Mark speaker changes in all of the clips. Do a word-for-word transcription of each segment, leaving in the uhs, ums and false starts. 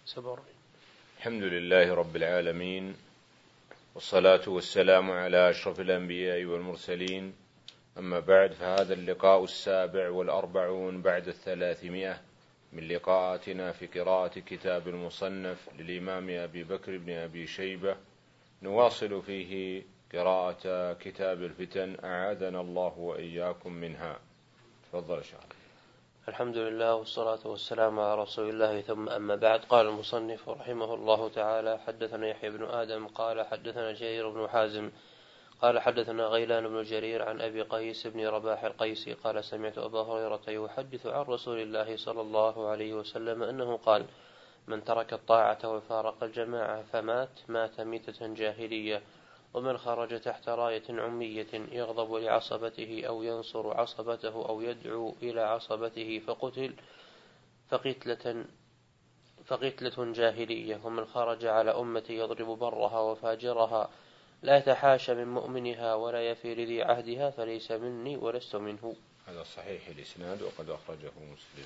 Speaker 1: سبع.
Speaker 2: الحمد لله رب العالمين، والصلاة والسلام على أشرف الأنبياء والمرسلين. أما بعد، فهذا اللقاء السابع والأربعون بعد الثلاثمائة من لقاءاتنا في قراءة كتاب المصنف للإمام أبي بكر بن أبي شيبة. نواصل فيه قراءة كتاب الفتن، أعاذنا الله وإياكم منها. تفضل شيخ.
Speaker 1: الحمد لله والصلاة والسلام على رسول الله، ثم أما بعد. قال المصنف رحمه الله تعالى: حدثنا يحيى بن آدم قال حدثنا جرير بن حازم قال حدثنا غيلان بن جرير عن أبي قيس بن رباح القيسي قال: سمعت أبا هريرة يحدث عن رسول الله صلى الله عليه وسلم أنه قال: من ترك الطاعة وفارق الجماعة فمات مات ميتة جاهلية، ومن خرج تحت راية عمية يغضب لعصبته أو ينصر عصبته أو يدعو إلى عصبته فقتل فقتلة فقتلة جاهلية، ومن خرج على أمة يضرب برها وفاجرها لا يتحاشى من مؤمنها ولا يفي لذي عهدها فليس مني ولست منه.
Speaker 2: هذا صحيح الإسناد وقد أخرجه مسلم.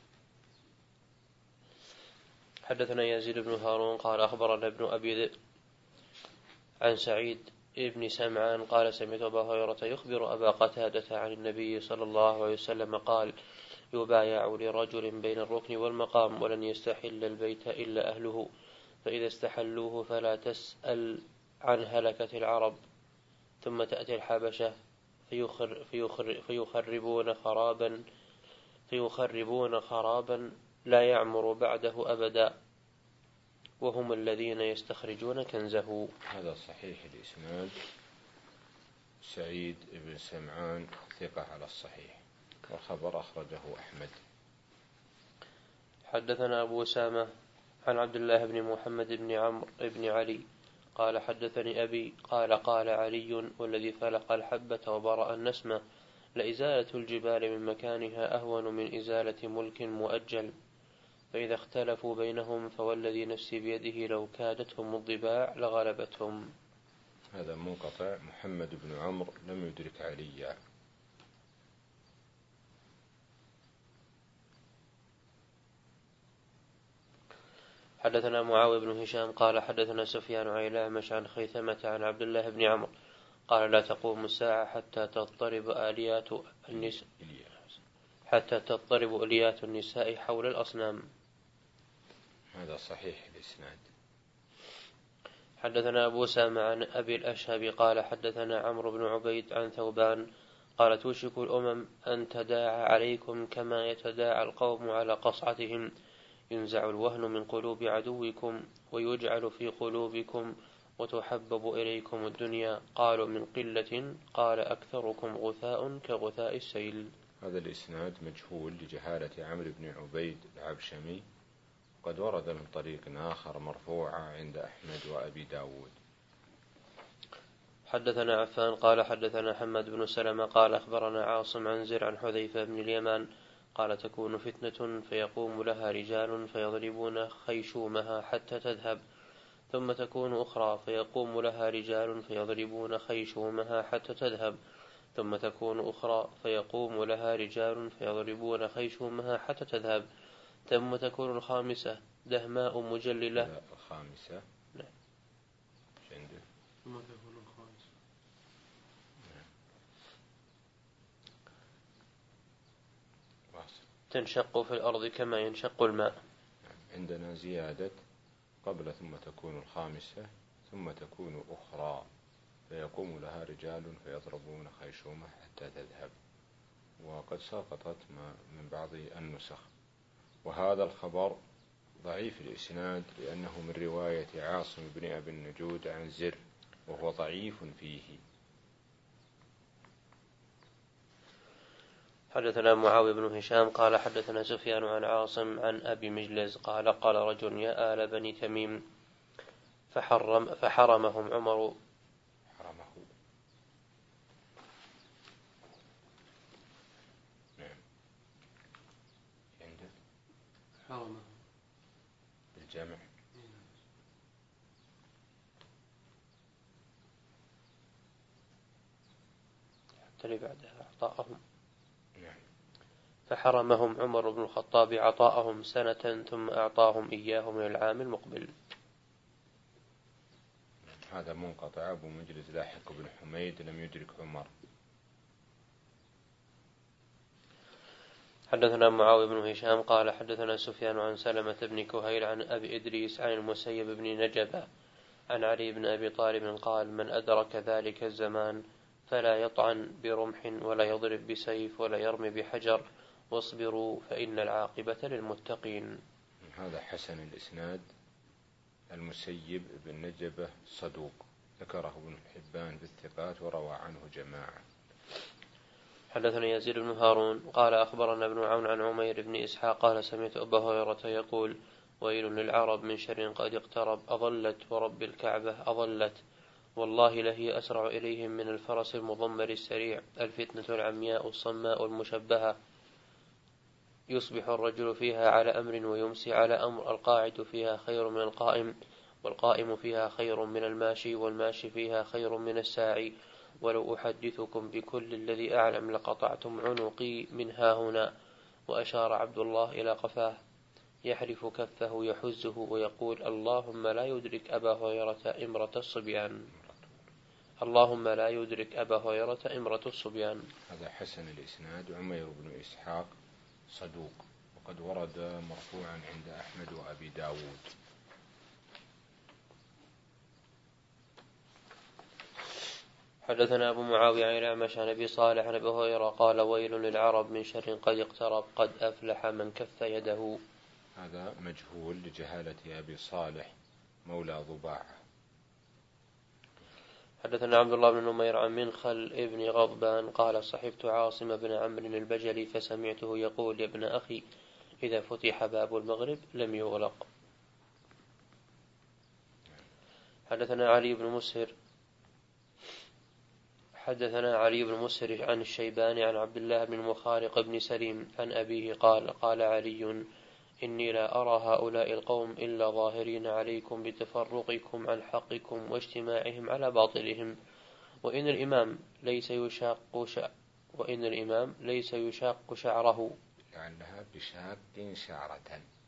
Speaker 1: حدثنا يزيد بن هارون قال أخبرنا ابن أبي ذئب عن سعيد ابن سمعان قال: سمعت أبا هريرة يخبر أبا قتادة عن النبي صلى الله عليه وسلم قال: يبايع لرجل بين الركن والمقام ولن يستحل البيت إلا أهله، فإذا استحلوه فلا تسأل عن هلكة العرب، ثم تأتي الحبشة فيخر فيخر فيخربون خرابا فيخربون خرابا لا يعمر بعده أبدا، وهم الذين يستخرجون كنزه.
Speaker 2: هذا صحيح الإسناد. سعيد بن سمعان ثقة على الصحيح، والخبر أخرجه أحمد.
Speaker 1: حدثنا أبو أسامة عن عبد الله بن محمد بن عمرو بن علي قال: حدثني أبي قال: قال علي: والذي فلق الحبة وبرأ النسمة لإزالة الجبال من مكانها أهون من إزالة ملك مؤجل، فإذا اختلفوا بينهم فوالذي نفسي بيده لو كادتهم الضباع لغلبتهم.
Speaker 2: هذا منقطع. محمد بن عمرو لم يدرك عليا.
Speaker 1: حدثنا معاوية بن هشام قال حدثنا سفيان عن الأعمش عن خيثمة عن عبد الله بن عمرو قال: لا تقوم الساعة حتى تضطرب آليات النساء حتى تضطرب آليات النساء حول الأصنام.
Speaker 2: هذا صحيح الإسناد.
Speaker 1: حدثنا أبو أسامة عن أبي الأشهب قال حدثنا عمرو بن عبيد عن ثوبان قال: توشك الأمم أن تداعى عليكم كما يتداعى القوم على قصعتهم، ينزع الوهن من قلوب عدوكم ويجعل في قلوبكم وتحبب إليكم الدنيا. قالوا: من قلة؟ قال: أكثركم غثاء كغثاء السيل.
Speaker 2: هذا الإسناد مجهول لجهالة عمرو بن عبيد العبشمي، قد ورد من طريق آخر مرفوعة عند أحمد وأبي داود.
Speaker 1: حدثنا عفان قال حدثنا حماد بن سلمة قال أخبرنا عاصم عن زر عن حذيفة بن اليمان قال: تكون فتنة فيقوم لها رجال فيضربون خيشومها حتى تذهب، ثم تكون أخرى فيقوم لها رجال فيضربون خيشومها حتى تذهب، ثم تكون أخرى فيقوم لها رجال فيضربون خيشومها حتى تذهب، ثم تكون الخامسة دهماء مجللة.
Speaker 2: لا، الخامسة.
Speaker 1: نعم.
Speaker 2: ثم تكون الخامسة. نعم.
Speaker 1: تنشق في الأرض كما ينشق الماء.
Speaker 2: عندنا زيادة قبل ثم تكون الخامسة ثم تكون أخرى فيقوم لها رجال فيضربون خيشومة حتى تذهب، وقد سقطت من بعض النسخ. وهذا الخبر ضعيف الإسناد لأنه من رواية عاصم بن أبي النجود عن زر، وهو ضعيف فيه.
Speaker 1: حدثنا معاوية بن هشام قال حدثنا سفيان عن عاصم عن أبي مجلز قال: قال رجل: يا آل بني تميم، فحرم فحرمهم عمر
Speaker 2: حرمه نعم عندك
Speaker 1: حرمه
Speaker 2: بالجمع.
Speaker 1: حتى بعدها أعطاهم.
Speaker 2: نعم.
Speaker 1: فحرمهم عمر بن الخطاب عطاءهم سنة ثم أعطاهم إياه من العام المقبل.
Speaker 2: هذا منقطع. أبو مجلس لاحق بن حميد لم يدرك عمر.
Speaker 1: حدثنا معاوية بن هشام قال حدثنا سفيان عن سلمة بن كهيل عن أبي إدريس عن المسيب بن نجبة عن علي بن أبي طالب قال من أدرك ذلك الزمان فلا يطعن برمح ولا يضرب بسيف ولا يرمي بحجر واصبروا فإن العاقبة للمتقين.
Speaker 2: هذا حسن الإسناد. المسيب بن نجبة صدوق، ذكره ابن حبان في الثقات وروى عنه جماعة.
Speaker 1: حدثنا يزيد بن هارون قال أخبرنا ابن عون عن عمير بن إسحاق قال سمعت أبا هريرة يقول ويل للعرب من شر قد اقترب أضلت ورب الكعبة أضلت والله لهي أسرع إليهم من الفرس المضمر السريع الفتنة العمياء الصماء المشبهة يصبح الرجل فيها على أمر ويمسي على أمر القاعد فيها خير من القائم والقائم فيها خير من الماشي والماشي فيها خير من الساعي ولو أحدثكم بكل الذي أعلم لقطعتم عنقي من ها هنا. وأشار عبد الله إلى قفاه يحرف كفه يحزه ويقول اللهم لا يدرك أبا هريرة إمرة الصبيان اللهم لا يدرك أبا هريرة إمرة الصبيان.
Speaker 2: هذا حسن الإسناد. عمير بن إسحاق صدوق، وقد ورد مرفوعا عند أحمد وأبي داود.
Speaker 1: حدثنا أبو معاوية عن الأعمش عن أبي صالح عن أبي هريرة قال ويل للعرب من شر قد اقترب قد أفلح من كف يده.
Speaker 2: هذا مجهول لجهالة أبي صالح مولى ضباعة.
Speaker 1: حدثنا عبد الله بن نمير عن منخل ابن غضبان قال صحبت عاصم بن عمرو البجلي فسمعته يقول يا ابن أخي إذا فتح باب المغرب لم يغلق. حدثنا علي بن مسهر حدثنا علي بن مسهر عن الشيباني عن عبد الله بن مخارق بن سليم عن أبيه قال قال علي إني لا أرى هؤلاء القوم إلا ظاهرين عليكم بتفرقكم عن حقكم واجتماعهم على باطلهم وإن الإمام ليس يشاق شع وإن الإمام ليس يشاق شعره
Speaker 2: لعلها بشاق شعرة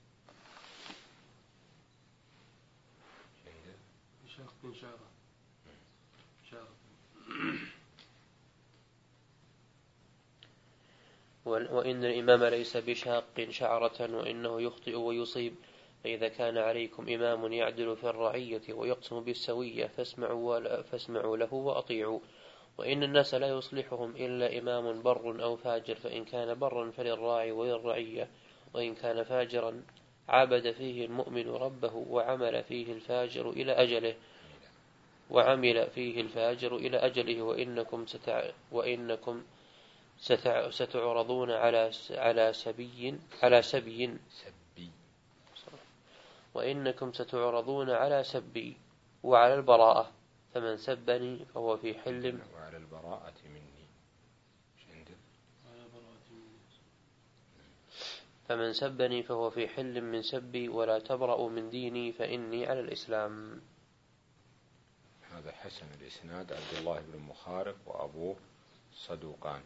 Speaker 1: بشاق شعرة وإن الإمام ليس بشاق شعرة وإنه يخطئ ويصيب فإذا كان عليكم إمام يعدل في الرعية ويقسم بالسوية فاسمعوا, فاسمعوا له وأطيعوا وإن الناس لا يصلحهم إلا إمام بر أو فاجر فإن كان برا فللراعي وللرعية وإن كان فاجرا عبد فيه المؤمن ربه وعمل فيه الفاجر إلى أجله وعمل فيه الفاجر إلى أجله وإنكم ستع وإنكم ستع ستعرضون على على سبي على سبي
Speaker 2: سبي
Speaker 1: وإنكم ستعرضون على سبي وعلى البراءة فمن سبني فهو في حل
Speaker 2: وعلى البراءة مني
Speaker 1: فمن سبني فهو في حل من سبي ولا تبرأوا من ديني فإني على الإسلام.
Speaker 2: هذا حسن الإسناد. عبد الله بن مخارق وأبوه صدوقان.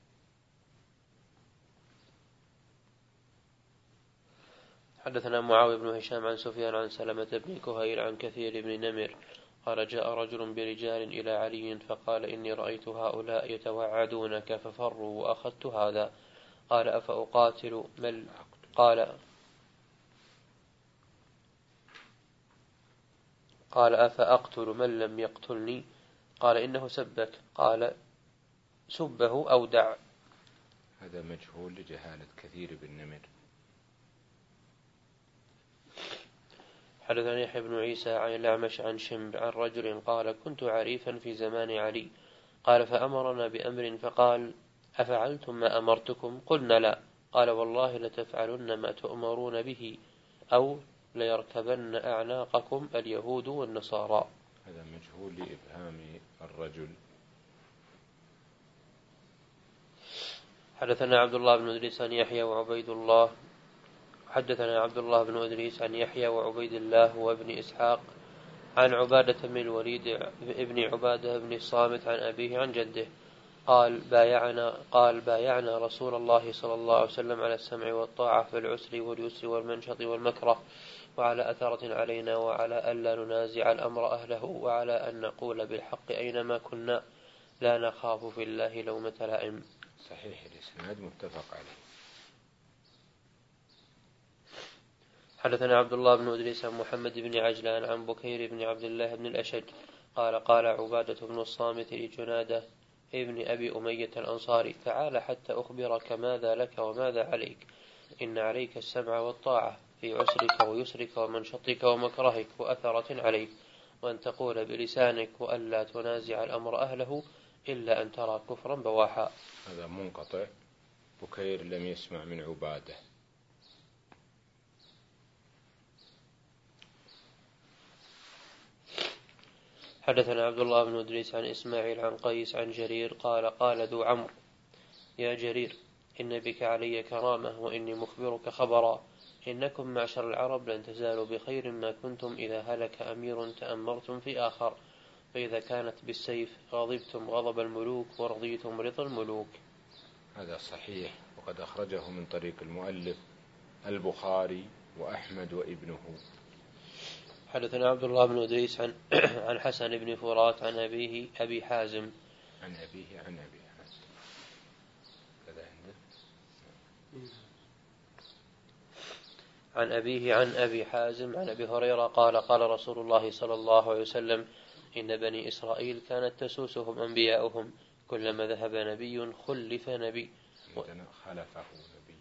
Speaker 1: حدثنا معاوية بن هشام عن سفيان عن سلمة بن كهيل عن كثير بن نمر قال جاء رجل برجال إلى علي فقال إني رأيت هؤلاء يتوعدونك ففروا وأخذت هذا قال أفأقاتل من قال قال أفأقتل من لم يقتلني قال إنه سبك قال سبه أو دع.
Speaker 2: هذا مجهول لجهالة كثير بن نمر.
Speaker 1: حدثني يحيى بن عيسى عن الأعمش عن شمب عن رجل قال كنت عريفا في زمان علي قال فأمرنا بأمر فقال أفعلتم ما أمرتكم قلنا لا قال والله لتفعلن ما تؤمرون به أو ليركبن أعناقكم اليهود والنصارى.
Speaker 2: هذا مجهول لإبهام الرجل.
Speaker 1: حدثنا عبد الله بن إدريس عن يحيى وعبيد الله حدثنا عبد الله بن إدريس عن يحيى وعبيد الله وابن إسحاق عن عبادة بن الوليد ابن عبادة بن الصامت عن أبيه عن جده قال بايعنا قال بايعنا رسول الله صلى الله عليه وسلم على السمع والطاعة في العسر واليسر والمنشط والمكره، وعلى أثرة علينا، وعلى ألا ننازع الأمر أهله، وعلى أن نقول بالحق أينما كنا، لا نخاف في الله لومة لائم.
Speaker 2: صحيح الإسناد متفق عليه.
Speaker 1: حدثنا عبد الله بن إدريس عن محمد بن عجلان عن بكير بن عبد الله بن الأشج قال قال عبادة بن الصامت لجنادة ابن أبي أمية الأنصاري: تعال حتى أخبرك ماذا لك وماذا عليك. إن عليك السمع والطاعة في عسرك ويسرك ومنشطك ومكرهك وأثرة عليك، وأن تقول بلسانك، وألا تنازع الأمر أهله إلا أن ترى كفرا بواحا.
Speaker 2: هذا منقطع، بكير لم يسمع من عبادة.
Speaker 1: حدثنا عبد الله بن إدريس عن إسماعيل عن قيس عن جرير قال قال ذو عمرو: يا جرير، إن بك علي كرامة، وإني مخبرك خبرا. إنكم معشر العرب لن تزالوا بخير ما كنتم إذا هلك أمير تأمرتم في آخر، فإذا كانت بالسيف غضبتم غضب الملوك ورضيتم رضا الملوك.
Speaker 2: هذا صحيح، وقد أخرجه من طريق المؤلف البخاري وأحمد وابنه.
Speaker 1: حدثنا عبد الله بن إدريس عن عن حسن بن فرات عن أبيه أبي حازم
Speaker 2: عن أبيه عن أبي حازم كذا عنده
Speaker 1: عن أبيه عن أبي حازم عن أبي هريرة قال قال رسول الله صلى الله عليه وسلم: إن بني إسرائيل كانت تسوسهم أنبياؤهم، كلما ذهب نبي خلف نبي.
Speaker 2: عندنا خلفه نبي.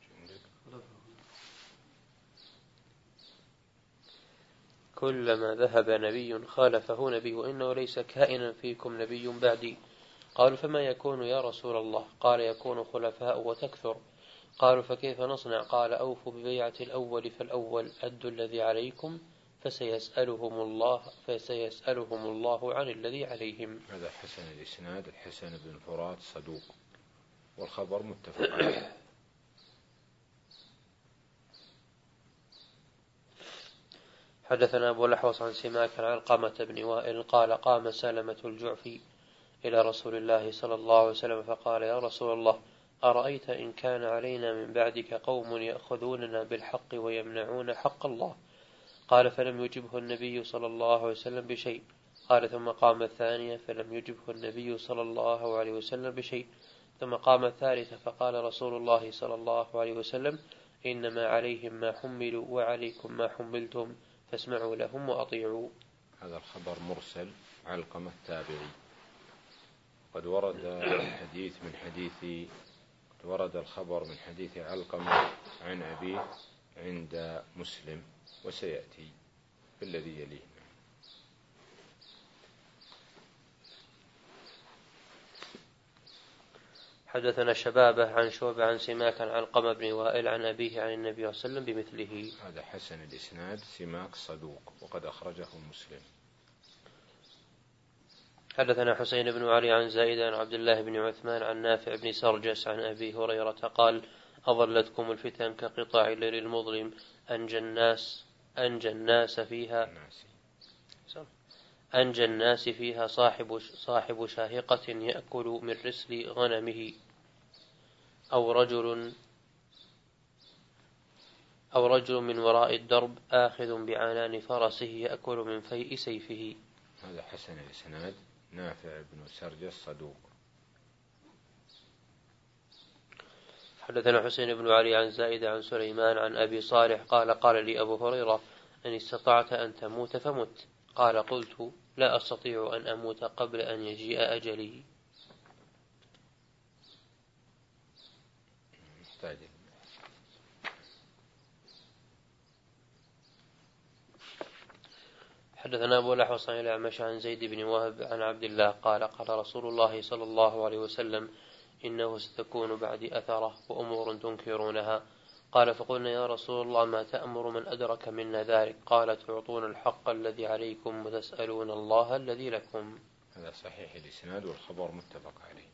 Speaker 1: كلما ذهب نبي خالفه نبي، وإنه ليس كائنا فيكم نبي بعدي. قالوا: فما يكون يا رسول الله؟ قال: يكون خلفاء وتكثر. قالوا: فكيف نصنع؟ قال: أوفوا ببيعة الأول فالأول، أدوا الذي عليكم، فسيسألهم الله فسيسألهم الله عن الذي عليهم.
Speaker 2: هذا حسن الإسناد. الحسن بن فرات صدوق، والخبر متفق عليه.
Speaker 1: حدثنا أبو الأحوص عن سماك عن علقمة بن وائل قال: قام سلمة الجعفي إلى رسول الله صلى الله عليه وسلم فقال: يا رسول الله، أرأيت إن كان علينا من بعدك قوم يأخذوننا بالحق ويمنعون حق الله؟ قال: فلم يجبه النبي صلى الله عليه وسلم بشيء. قال: ثم قام الثانية فلم يجبه النبي صلى الله عليه وسلم بشيء. ثم قام الثالثة فقال رسول الله صلى الله عليه وسلم: إنما عليهم ما حملوا وعليكم ما حملتم، فاسمعوا لهم وأطيعوا.
Speaker 2: هذا الخبر مرسل، علقمة التابعي. قد ورد الحديث من حديث قد ورد الخبر من حديث علقمة عن أبيه عند مسلم، وسيأتي في الذي يليه.
Speaker 1: حدثنا شبابه عن شعبة عن سماك عن علقمة بن وائل عن أبيه عن النبي صلى الله عليه وسلم بمثله.
Speaker 2: هذا حسن الإسناد. سماك صدوق، وقد أخرجه مسلم.
Speaker 1: حدثنا حسين بن علي عن زايد عن عبد الله بن عثمان عن نافع بن سرجس عن أبي هريرة قال: أضلتكم الفتن كقطاع الليل المظلم، أنجى الناس أنجى الناس فيها أنجى الناس فيها صاحب صاحب شاهقة يأكل من رسل غنمه، أو رجل أو رجل من وراء الدرب آخذ بعنان فرسه يأكل من فيء سيفه.
Speaker 2: هذا حسن الإسناد. نافع بن سرجس صدوق.
Speaker 1: حدثنا حسين بن علي عن زائد عن سليمان عن أبي صالح قال: قال لي أبو هريرة: إن استطعت أن تموت فمت. قال: قلت: لا أستطيع أن أموت قبل أن يجيء أجلي.
Speaker 2: محتاج.
Speaker 1: حدثنا أبو الأحوص عن الأعمش عن زيد بن وهب عن عبد الله قال: قال رسول الله صلى الله عليه وسلم: إنه ستكون بعدي أثرة وأمور تنكرونها. قال: فقلنا يا رسول الله ما تأمر من أدرك منا ذلك؟ قال: تعطون الحق الذي عليكم وتسألون الله الذي لكم.
Speaker 2: هذا صحيح الإسناد، والخبر متفق عليه.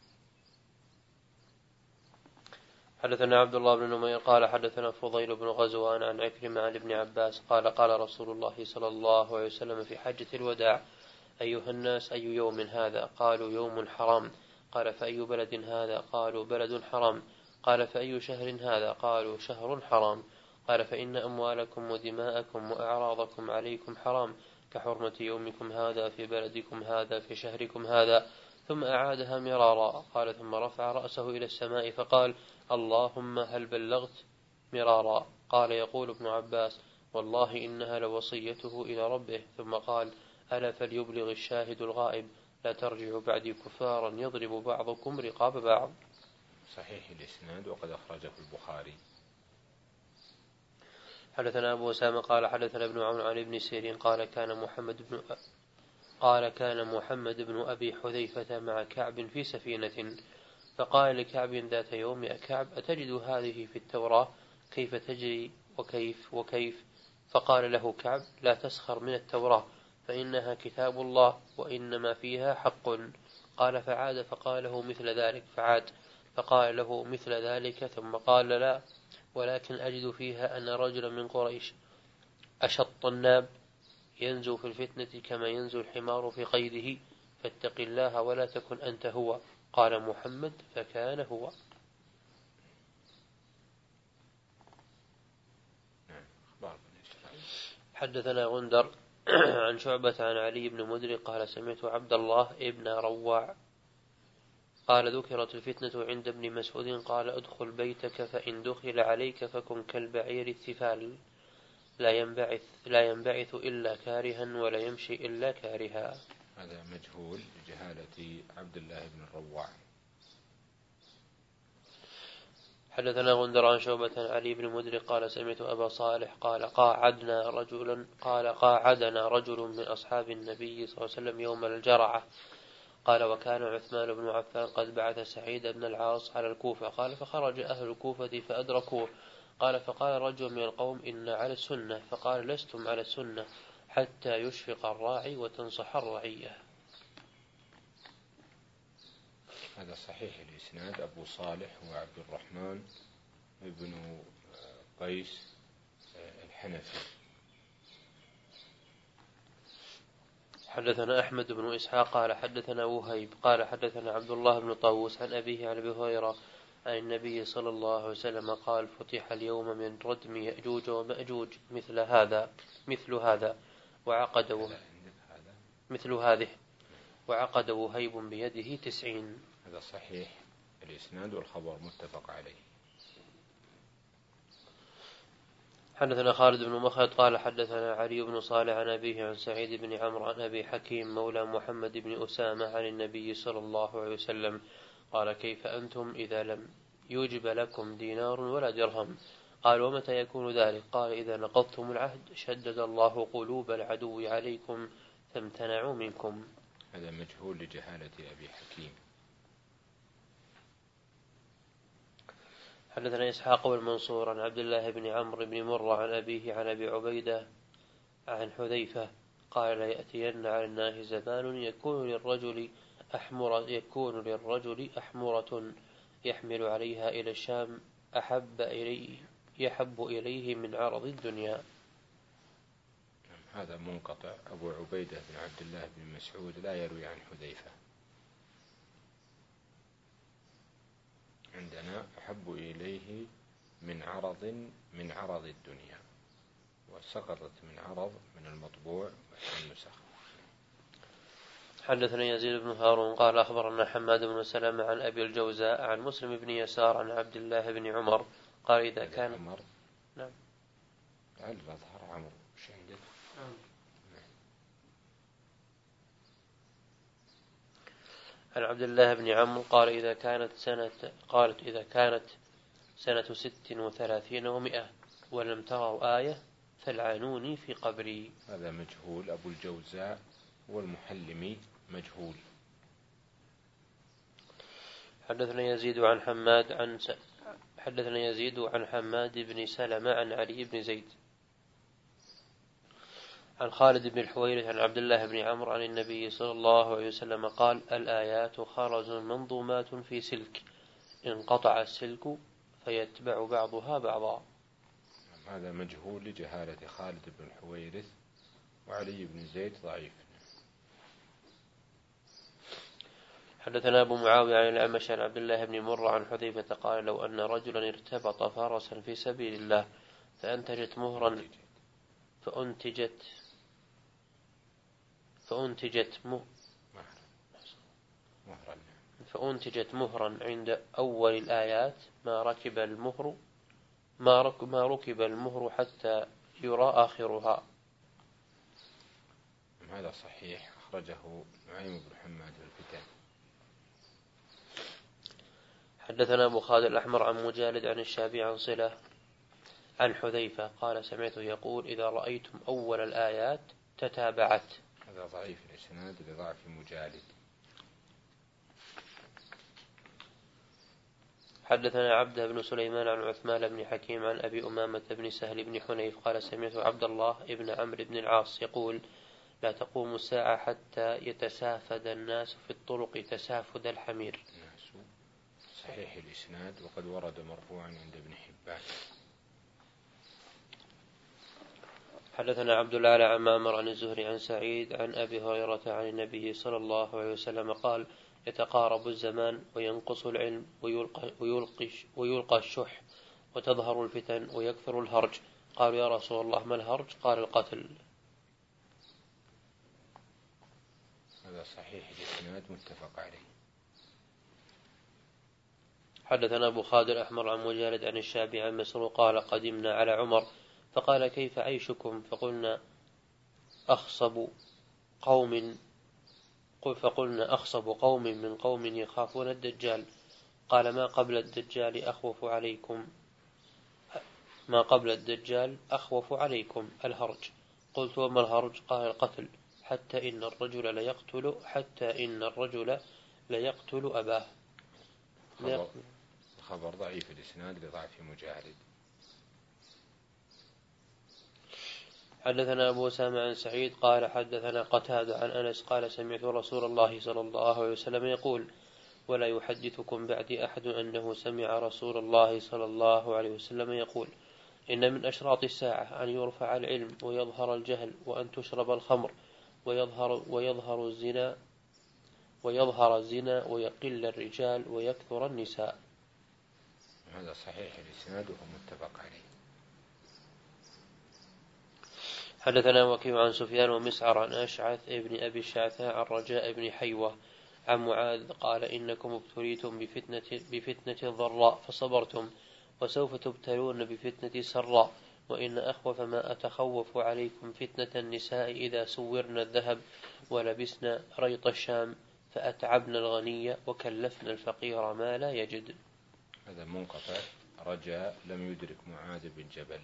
Speaker 1: حدثنا عبد الله بن نمير قال: حدثنا فضيل بن غزوان عن عكرمة عن ابن عباس قال: قال رسول الله صلى الله عليه وسلم في حجة الوداع: أيها الناس، أي يوم هذا؟ قالوا: يوم حرام. قال فأي بلد هذا؟ قالوا بلد حرام. قال فأي شهر هذا؟ قالوا شهر حرام. قال فإن أموالكم ودماءكم وأعراضكم عليكم حرام كحرمة يومكم هذا في بلدكم هذا في شهركم هذا. ثم أعادها مرارا. قال ثم رفع رأسه إلى السماء فقال اللهم هل بلغت؟ مرارا. قال يقول ابن عباس والله إنها لوصيته إلى ربه. ثم قال ألا فليبلغ الشاهد الغائب لا ترجعوا بعدي كفارا يضرب بعضكم رقاب بعض.
Speaker 2: صحيح الإسناد وقد أخرجه البخاري.
Speaker 1: حدثنا أبو أسامة قال حدثنا ابن عون عن ابن سيرين قال كان محمد بن قال كان محمد بن أبي حذيفة مع كعب في سفينة فقال لكعب ذات يوم يا كعب أتجد هذه في التوراة كيف تجري وكيف وكيف؟ فقال له كعب لا تسخر من التوراة فإنها كتاب الله وإنما فيها حق. قال فعاد فقال له مثل ذلك فعاد فقال له مثل ذلك ثم قال لا ولكن أجد فيها أن رجلا من قريش أشط الناب ينزو في الفتنة كما ينزو الحمار في قيده فاتق الله ولا تكن أنت هو. قال محمد فكان هو. حدثنا غندر عن شعبة عن علي بن مدرك قال سمعت عبد الله ابن رواع قال ذكرت الفتنة عند ابن مسعود قال ادخل بيتك فإن دخل عليك فكن كالبعير الثفال لا ينبعث, لا ينبعث إلا كارها ولا يمشي إلا كارها.
Speaker 2: هذا مجهول لجهالة عبد الله بن الرواع.
Speaker 1: حدثنا غندر عن شعبة عن علي بن مدرك قال سمعت أبا صالح قال قاعدنا رجلا قال قاعدنا رجل من أصحاب النبي صلى الله عليه وسلم يوم الجرعة قال وكان عثمان بن عفان قد بعث سعيد بن العاص على الكوفة قال فخرج أهل الكوفة فأدركوه قال فقال رجل من القوم إن على السنة فقال لستم على السنة حتى يشفق الراعي وتنصح الرعية.
Speaker 2: هذا صحيح الإسناد. أبو صالح وعبد الرحمن بن قيس الحنفي.
Speaker 1: حدثنا أحمد بن إسحاق قال حدثنا وهيب قال حدثنا عبد الله بن طاووس عن أبيه عن أبي هريرة عن النبي صلى الله عليه وسلم قال فتح اليوم من ردم يأجوج ومأجوج مثل هذا مثل هذا وعقد مثل هذه وعقد وهيب بيده تسعين.
Speaker 2: هذا صحيح الإسناد والخبر متفق عليه.
Speaker 1: حدثنا خالد بن مخلد قال حدثنا علي بن صالح عن أبيه عن سعيد بن عمرو عن أبي حكيم مولى محمد بن أسامة عن النبي صلى الله عليه وسلم قال كيف أنتم إذا لم يوجب لكم دينار ولا درهم؟ قال ومتى يكون ذلك؟ قال إذا نقضتم العهد شدد الله قلوب العدو عليكم فامتنعوا منكم.
Speaker 2: هذا مجهول لجهالة أبي حكيم.
Speaker 1: حدثنا إسحاق بن منصور عن عبد الله بن عمرو بن مرة عن أبيه عن أبي عبيدة عن حذيفة قال لا يأتين على الناس زمان يكون للرجل أحمر يكون للرجل أحمرة يحمل عليها إلى الشام أحب إليه يحب إليه من عرض الدنيا.
Speaker 2: هذا منقطع. أبو عبيدة بن عبد الله بن مسعود لا يروي عن حذيفة. عندنا أحب إليه من عرض من عرض الدنيا وسقطت من عرض من المطبوع والنسخ.
Speaker 1: حدثنا يزيد بن هارون قال أخبرنا حماد بن سلمة عن أبي الجوزاء عن مسلم بن يسار عن عبد الله بن عمر قال إذا كان
Speaker 2: عمر
Speaker 1: نعم
Speaker 2: هل ظهر عمر وش عندك؟ نعم.
Speaker 1: عن عبد الله بن عمرو قال إذا كانت سنة قالت إذا كانت سنة ست وثلاثين ومئة ولم تروا آية فالعنوني في قبري.
Speaker 2: هذا مجهول. أبو الجوزاء والمحلمي مجهول.
Speaker 1: حدثنا يزيد عن حماد عن س... حدثنا يزيد عن حماد بن سلمة عن علي بن زيد عن خالد بن الحويرث عن عبد الله بن عمرو عن النبي صلى الله عليه وسلم قال الآيات خرز منظومات في سلك انقطع السلك فيتبع بعضها بعضا.
Speaker 2: هذا مجهول لجهالة خالد بن الحويرث وعلي بن زيد ضعيف.
Speaker 1: حدثنا أبو معاوية عن الأعمش عن عبد الله بن مرة عن حذيفة قال لو أن رجلا ارتبط فرسا في سبيل الله فأنتجت مهرا فأنتجت فأنتجت فأنتجت مهرا عند أول الآيات ما ركب المهر ما ركب, ما ركب المهر حتى يرى آخرها.
Speaker 2: هذا صحيح، أخرجه نعيم بن حماد الفتن.
Speaker 1: حدثنا أبو خالد الأحمر عن مجالد عن الشافعي عن صلة عن حذيفة قال سمعته يقول إذا رأيتم أول الآيات تتابعت.
Speaker 2: هذا ضعيف الإسناد لضعف مجالد.
Speaker 1: حدثنا عبد بن سليمان عن عثمان بن حكيم عن أبي أمامة بن سهل بن حنيف قال سمعت عبد الله بن عمرو بن العاص يقول لا تقوم الساعة حتى يتسافد الناس في الطرق تسافد الحمير.
Speaker 2: صحيح الإسناد وقد ورد مرفوعا عند ابن حبان.
Speaker 1: حدثنا عبد الله عن معمر عن الزهري عن سعيد عن أبي هريرة عن النبي صلى الله عليه وسلم قال يتقارب الزمان وينقص العلم ويلقى, ويلقى, ويلقى الشح وتظهر الفتن ويكثر الهرج. قالوا يا رسول الله ما الهرج؟ قال القتل.
Speaker 2: هذا صحيح الإسناد متفق عليه.
Speaker 1: حدثنا أبو خالد الأحمر عن مجالد عن الشافعي عن مسروق قال قدمنا على عمر فقال كيف عيشكم؟ فقلنا أخصب قوم فقلنا أخصب قوم من قوم يخافون الدجال. قال ما قبل الدجال أخوف عليكم ما قبل الدجال أخوف عليكم الهرج. قلت وما الهرج؟ قال القتل حتى إن الرجل ليقتل حتى إن الرجل ليقتل أباه.
Speaker 2: خبر, خبر ضعيف الإسناد لضعف مجالد.
Speaker 1: حدثنا أبو أسامة عن سعيد قال حدثنا قتادة عن أنس قال سمعت رسول الله صلى الله عليه وسلم يقول ولا يحدثكم بعدي أحد أنه سمع رسول الله صلى الله عليه وسلم يقول إن من أشراط الساعة أن يرفع العلم ويظهر الجهل وأن تشرب الخمر ويظهر, ويظهر الزنا ويظهر الزنا ويقل الرجال ويكثر النساء.
Speaker 2: هذا صحيح الإسناد وهو متفق عليه.
Speaker 1: حدثنا وكيع عن سفيان ومسعر عن أشعث ابن أبي الشعثاء عن رجاء بن حيوة عن معاذ قال إنكم ابتليتم بفتنة, بفتنة ضراء فصبرتم وسوف تبتلون بفتنة سراء وإن أخوف ما أتخوف عليكم فتنة النساء إذا سورنا الذهب ولبسنا ريط الشام فأتعبنا الغني وكلفنا الفقير ما لا يجد.
Speaker 2: هذا منقطع. رجاء لم يدرك معاذ بن جبل.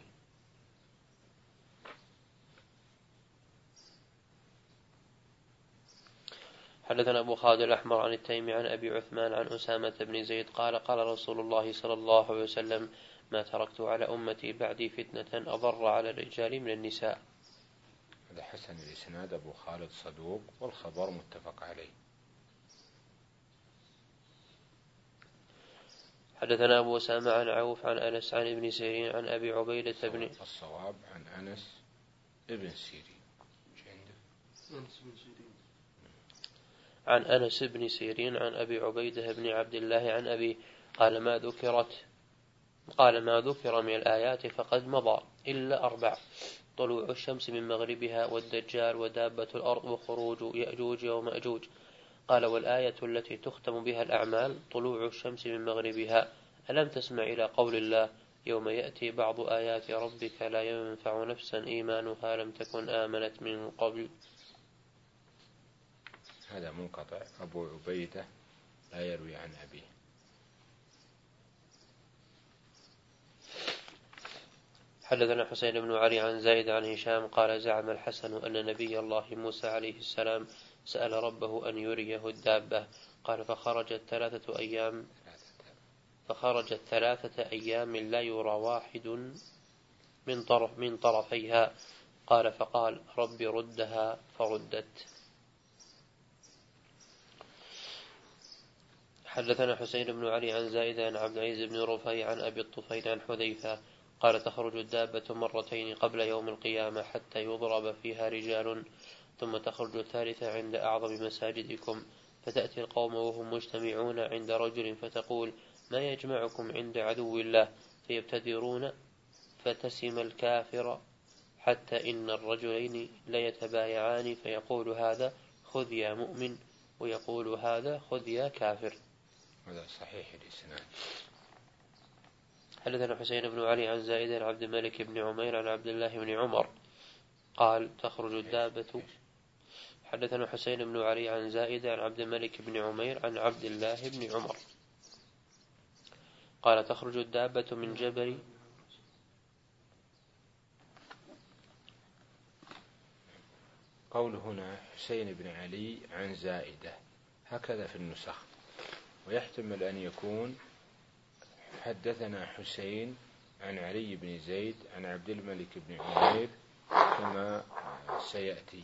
Speaker 1: حدثنا أبو خالد الأحمر عن التيمي عن أبي عثمان عن أسامة بن زيد قال قال رسول الله صلى الله عليه وسلم ما تركت على أمتي بعدي فتنة أضر على الرجال من النساء.
Speaker 2: هذا حسن الإسناد. أبو خالد صدوق والخبر متفق عليه.
Speaker 1: حدثنا أبو أسامة عن عوف عن أنس عن ابن سيرين عن أبي عبيدة بن
Speaker 2: الصواب عن أنس ابن سيرين
Speaker 1: عن أنس بن سيرين عن أبي عبيدة بن عبد الله عن أبي قال ما ذكرت قال ما ذكر من الآيات فقد مضى إلا أربع طلوع الشمس من مغربها والدجال ودابة الأرض وخروج يأجوج ومأجوج. قال والآية التي تختم بها الأعمال طلوع الشمس من مغربها. ألم تسمع إلى قول الله يوم يأتي بعض آيات ربك لا ينفع نفسا إيمانها لم تكن آمنت من قبل.
Speaker 2: هذا منقطع. أبو عبيدة لا يروي عن أبيه.
Speaker 1: حدثنا حسين بن علي عن زايد عن هشام قال زعم الحسن أن نبي الله موسى عليه السلام سأل ربه أن يريه الدابة. قال فخرجت ثلاثة أيام فخرجت ثلاثة أيام لا يرى واحد من طرف من طرفيها. قال فقال رب ردها فردت. حدثنا حسين بن علي عن زائد عن عبد العزيز بن رفيع عن أبي الطفيل عن حذيفة قال تخرج الدابة مرتين قبل يوم القيامة حتى يضرب فيها رجال ثم تخرج الثالثة عند أعظم مساجدكم فتأتي القوم وهم مجتمعون عند رجل فتقول: ما يجمعكم عند عدو الله؟ فيبتدرون فتسم الكافر، حتى إن الرجلين ليتبايعان، فيقول هذا: خذ يا مؤمن، ويقول هذا: خذ يا كافر.
Speaker 2: هذا صحيح الإسناد.
Speaker 1: حدثنا حسين بن علي عن زائد عن عبد الملك بن عمير عن عبد الله بن عمر قال: تخرج الدابة. حدثنا حسين بن علي عن زائد عن عبد الملك بن عمير عن عبد الله بن عمر قال: تخرج الدابة من جبل.
Speaker 2: قول هنا حسين بن علي عن زائدة هكذا في النسخ، ويحتمل أن يكون حدثنا حسين عن علي بن زيد عن عبد الملك بن عمير كما سيأتي.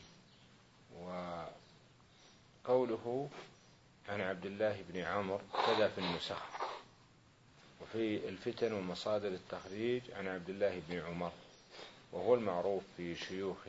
Speaker 2: وقوله عن عبد الله بن عمر كذا في النسخ. وفي الفتن ومصادر التخريج عن عبد الله بن عمر، وهو المعروف في شيوخ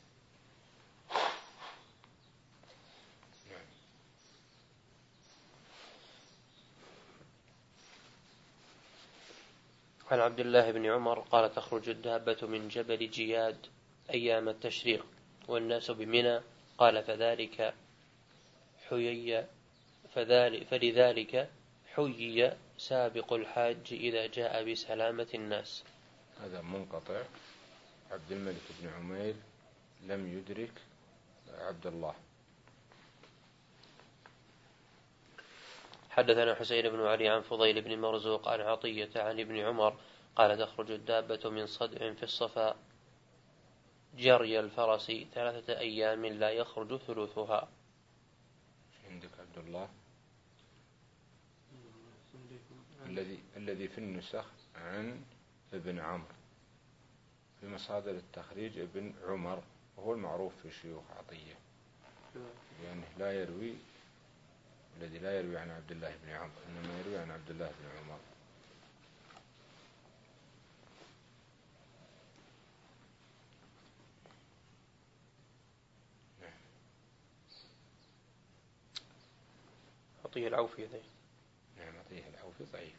Speaker 1: عن عبد الله بن عمر قال: تخرج الدابة من جبل جياد أيام التشريق والناس بمنى. قال: فذلك حيي فذلك فلذلك حيي سابق الحاج إذا جاء بسلامة الناس.
Speaker 2: هذا منقطع. عبد الملك بن عمير لم يدرك عبد الله.
Speaker 1: حدثنا حسين بن علي عن فضيل بن مرزوق عن عطية عن ابن عمر قال: تخرج الدابة من صدع في الصفا جري الفرس ثلاثة أيام لا يخرج ثلثها.
Speaker 2: عندك عبد الله الذي الذي في النسخ عن ابن عمرو، في مصادر التخريج ابن عمر، وهو المعروف في شيوخ عطية، يعني لا يروي الذي لا يروي عن عبد الله بن عمرو، إنما يروي عن عبد الله بن عمر.
Speaker 1: عطية العوفي ذي.
Speaker 2: نعم، عطية العوفي ضعيف،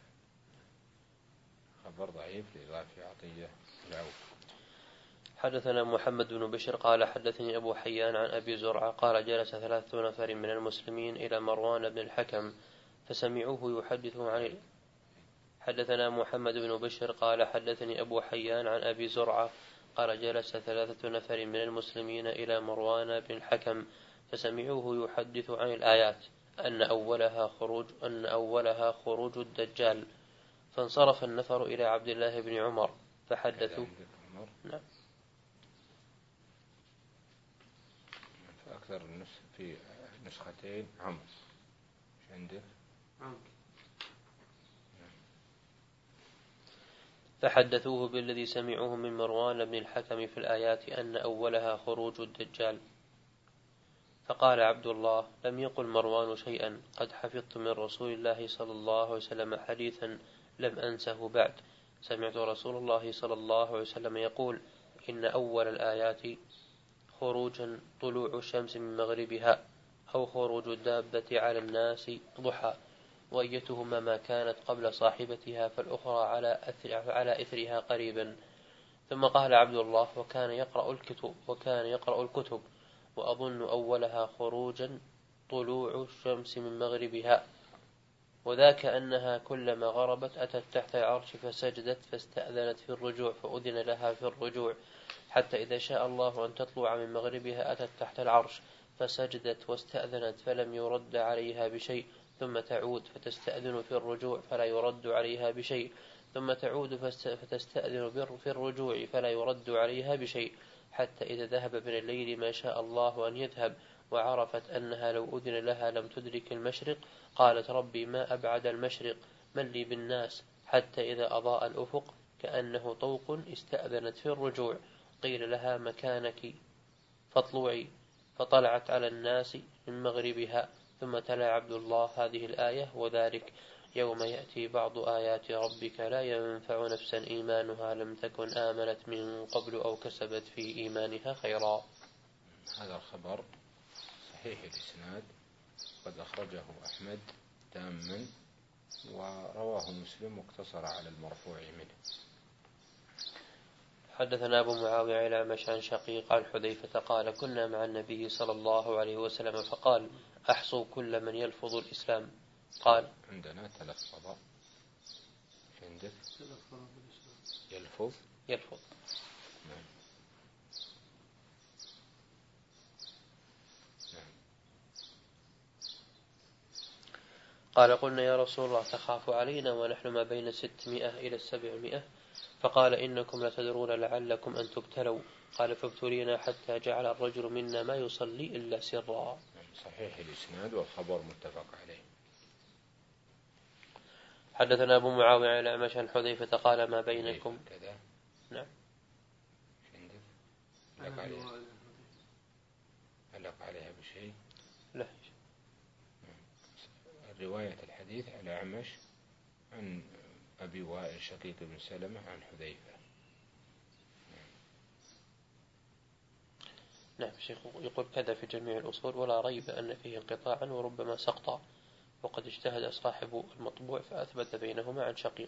Speaker 2: خبر ضعيف لإضافة عطية العوفي.
Speaker 1: حدثنا محمد بن بشر قال: حدثني أبو حيان عن أبي زرعة قال: جلس ثلاثة نفر من المسلمين إلى مروان بن الحكم فسمعوه يحدثهم عن. حدثنا محمد بن بشر قال: حدثني أبو حيان عن أبي زرعة قال: جلس ثلاثة نفر من المسلمين إلى مروان بن الحكم فسمعوه يحدث عن الآيات أن أولها خروج أن أولها خروج الدجال، فانصرف النفر إلى عبد الله بن عمر فحدثوا. نعم.
Speaker 2: أكثر في نسختين عمرو. إيش عندك؟
Speaker 1: فحدثوه بالذي سمعوه من مروان بن الحكم في الآيات أن أولها خروج الدجال. فقال عبد الله: لم يقل مروان شيئا، قد حفظت من رسول الله صلى الله عليه وسلم حديثا لم أنسه بعد. سمعت رسول الله صلى الله عليه وسلم يقول: إن أول الآيات خروجا طلوع الشمس من مغربها، أو خروج الدابة على الناس ضحى، وأيتهما ما كانت قبل صاحبتها فالأخرى على أثر على إثرها قريبا. ثم قال عبد الله: وكان يقرأ الكتب وكان يقرأ الكتب وأظن أولها خروجا طلوع الشمس من مغربها، وذاك أنها كلما غربت أتت تحت العرش فسجدت فاستأذنت في الرجوع فأذن لها في الرجوع، حتى إذا شاء الله أن تطلع من مغربها أتت تحت العرش فسجدت واستأذنت فلم يرد عليها بشيء، ثم تعود فتستأذن في الرجوع فلا يرد عليها بشيء، ثم تعود فتستأذن في الرجوع فلا يرد عليها بشيء، حتى إذا ذهب من الليل ما شاء الله أن يذهب وعرفت أنها لو أذن لها لم تدرك المشرق، قالت: ربي ما أبعد المشرق، من لي بالناس، حتى إذا أضاء الأفق كأنه طوق استأذنت في الرجوع، قيل لها: مكانك فاطلعي، فطلعت على الناس من مغربها. ثم تلا عبد الله هذه الآية: وذلك يوم يأتي بعض آيات ربك لا ينفع نفسا إيمانها لم تكن آمنت من قبل أو كسبت في إيمانها خيرا.
Speaker 2: هذا الخبر صحيح الإسناد، قد أخرجه أحمد تاما، ورواه مسلم واقتصر على المرفوع منه.
Speaker 1: حدثنا أبو معاوية الأعمش عن شقيق عن حذيفة قال كنا مع النبي صلى الله عليه وسلم فقال أحصوا كل من يلفظ الإسلام. قال
Speaker 2: عندنا تلفظ، عندك يلفظ
Speaker 1: يلفظ
Speaker 2: نعم. نعم.
Speaker 1: قال قلنا يا رسول الله تخاف علينا ونحن ما بين ستمائة إلى السبعمائة؟ فقال إنكم لتدرون لعلكم أن تبتلوا. قال فابتلينا حتى جعل الرجل منا ما يصلي إلا سرا.
Speaker 2: صحيح الإسناد والخبر متفق عليه.
Speaker 1: حدثنا أبو معاوية الأعمش عن حذيفة قال ما بينكم
Speaker 2: كذا.
Speaker 1: نعم.
Speaker 2: علق عليها علق عليها بشيء؟
Speaker 1: لا.
Speaker 2: رواية الحديث على أعمش عن أبي وائل شقيق بن سلمة عن حذيفة.
Speaker 1: نعم الشيخ يقول كذا في جميع الأصول ولا ريب أن فيه انقطاعا وربما سقطا، وقد اجتهد صاحب المطبوع فأثبت بينهما عن شقيق.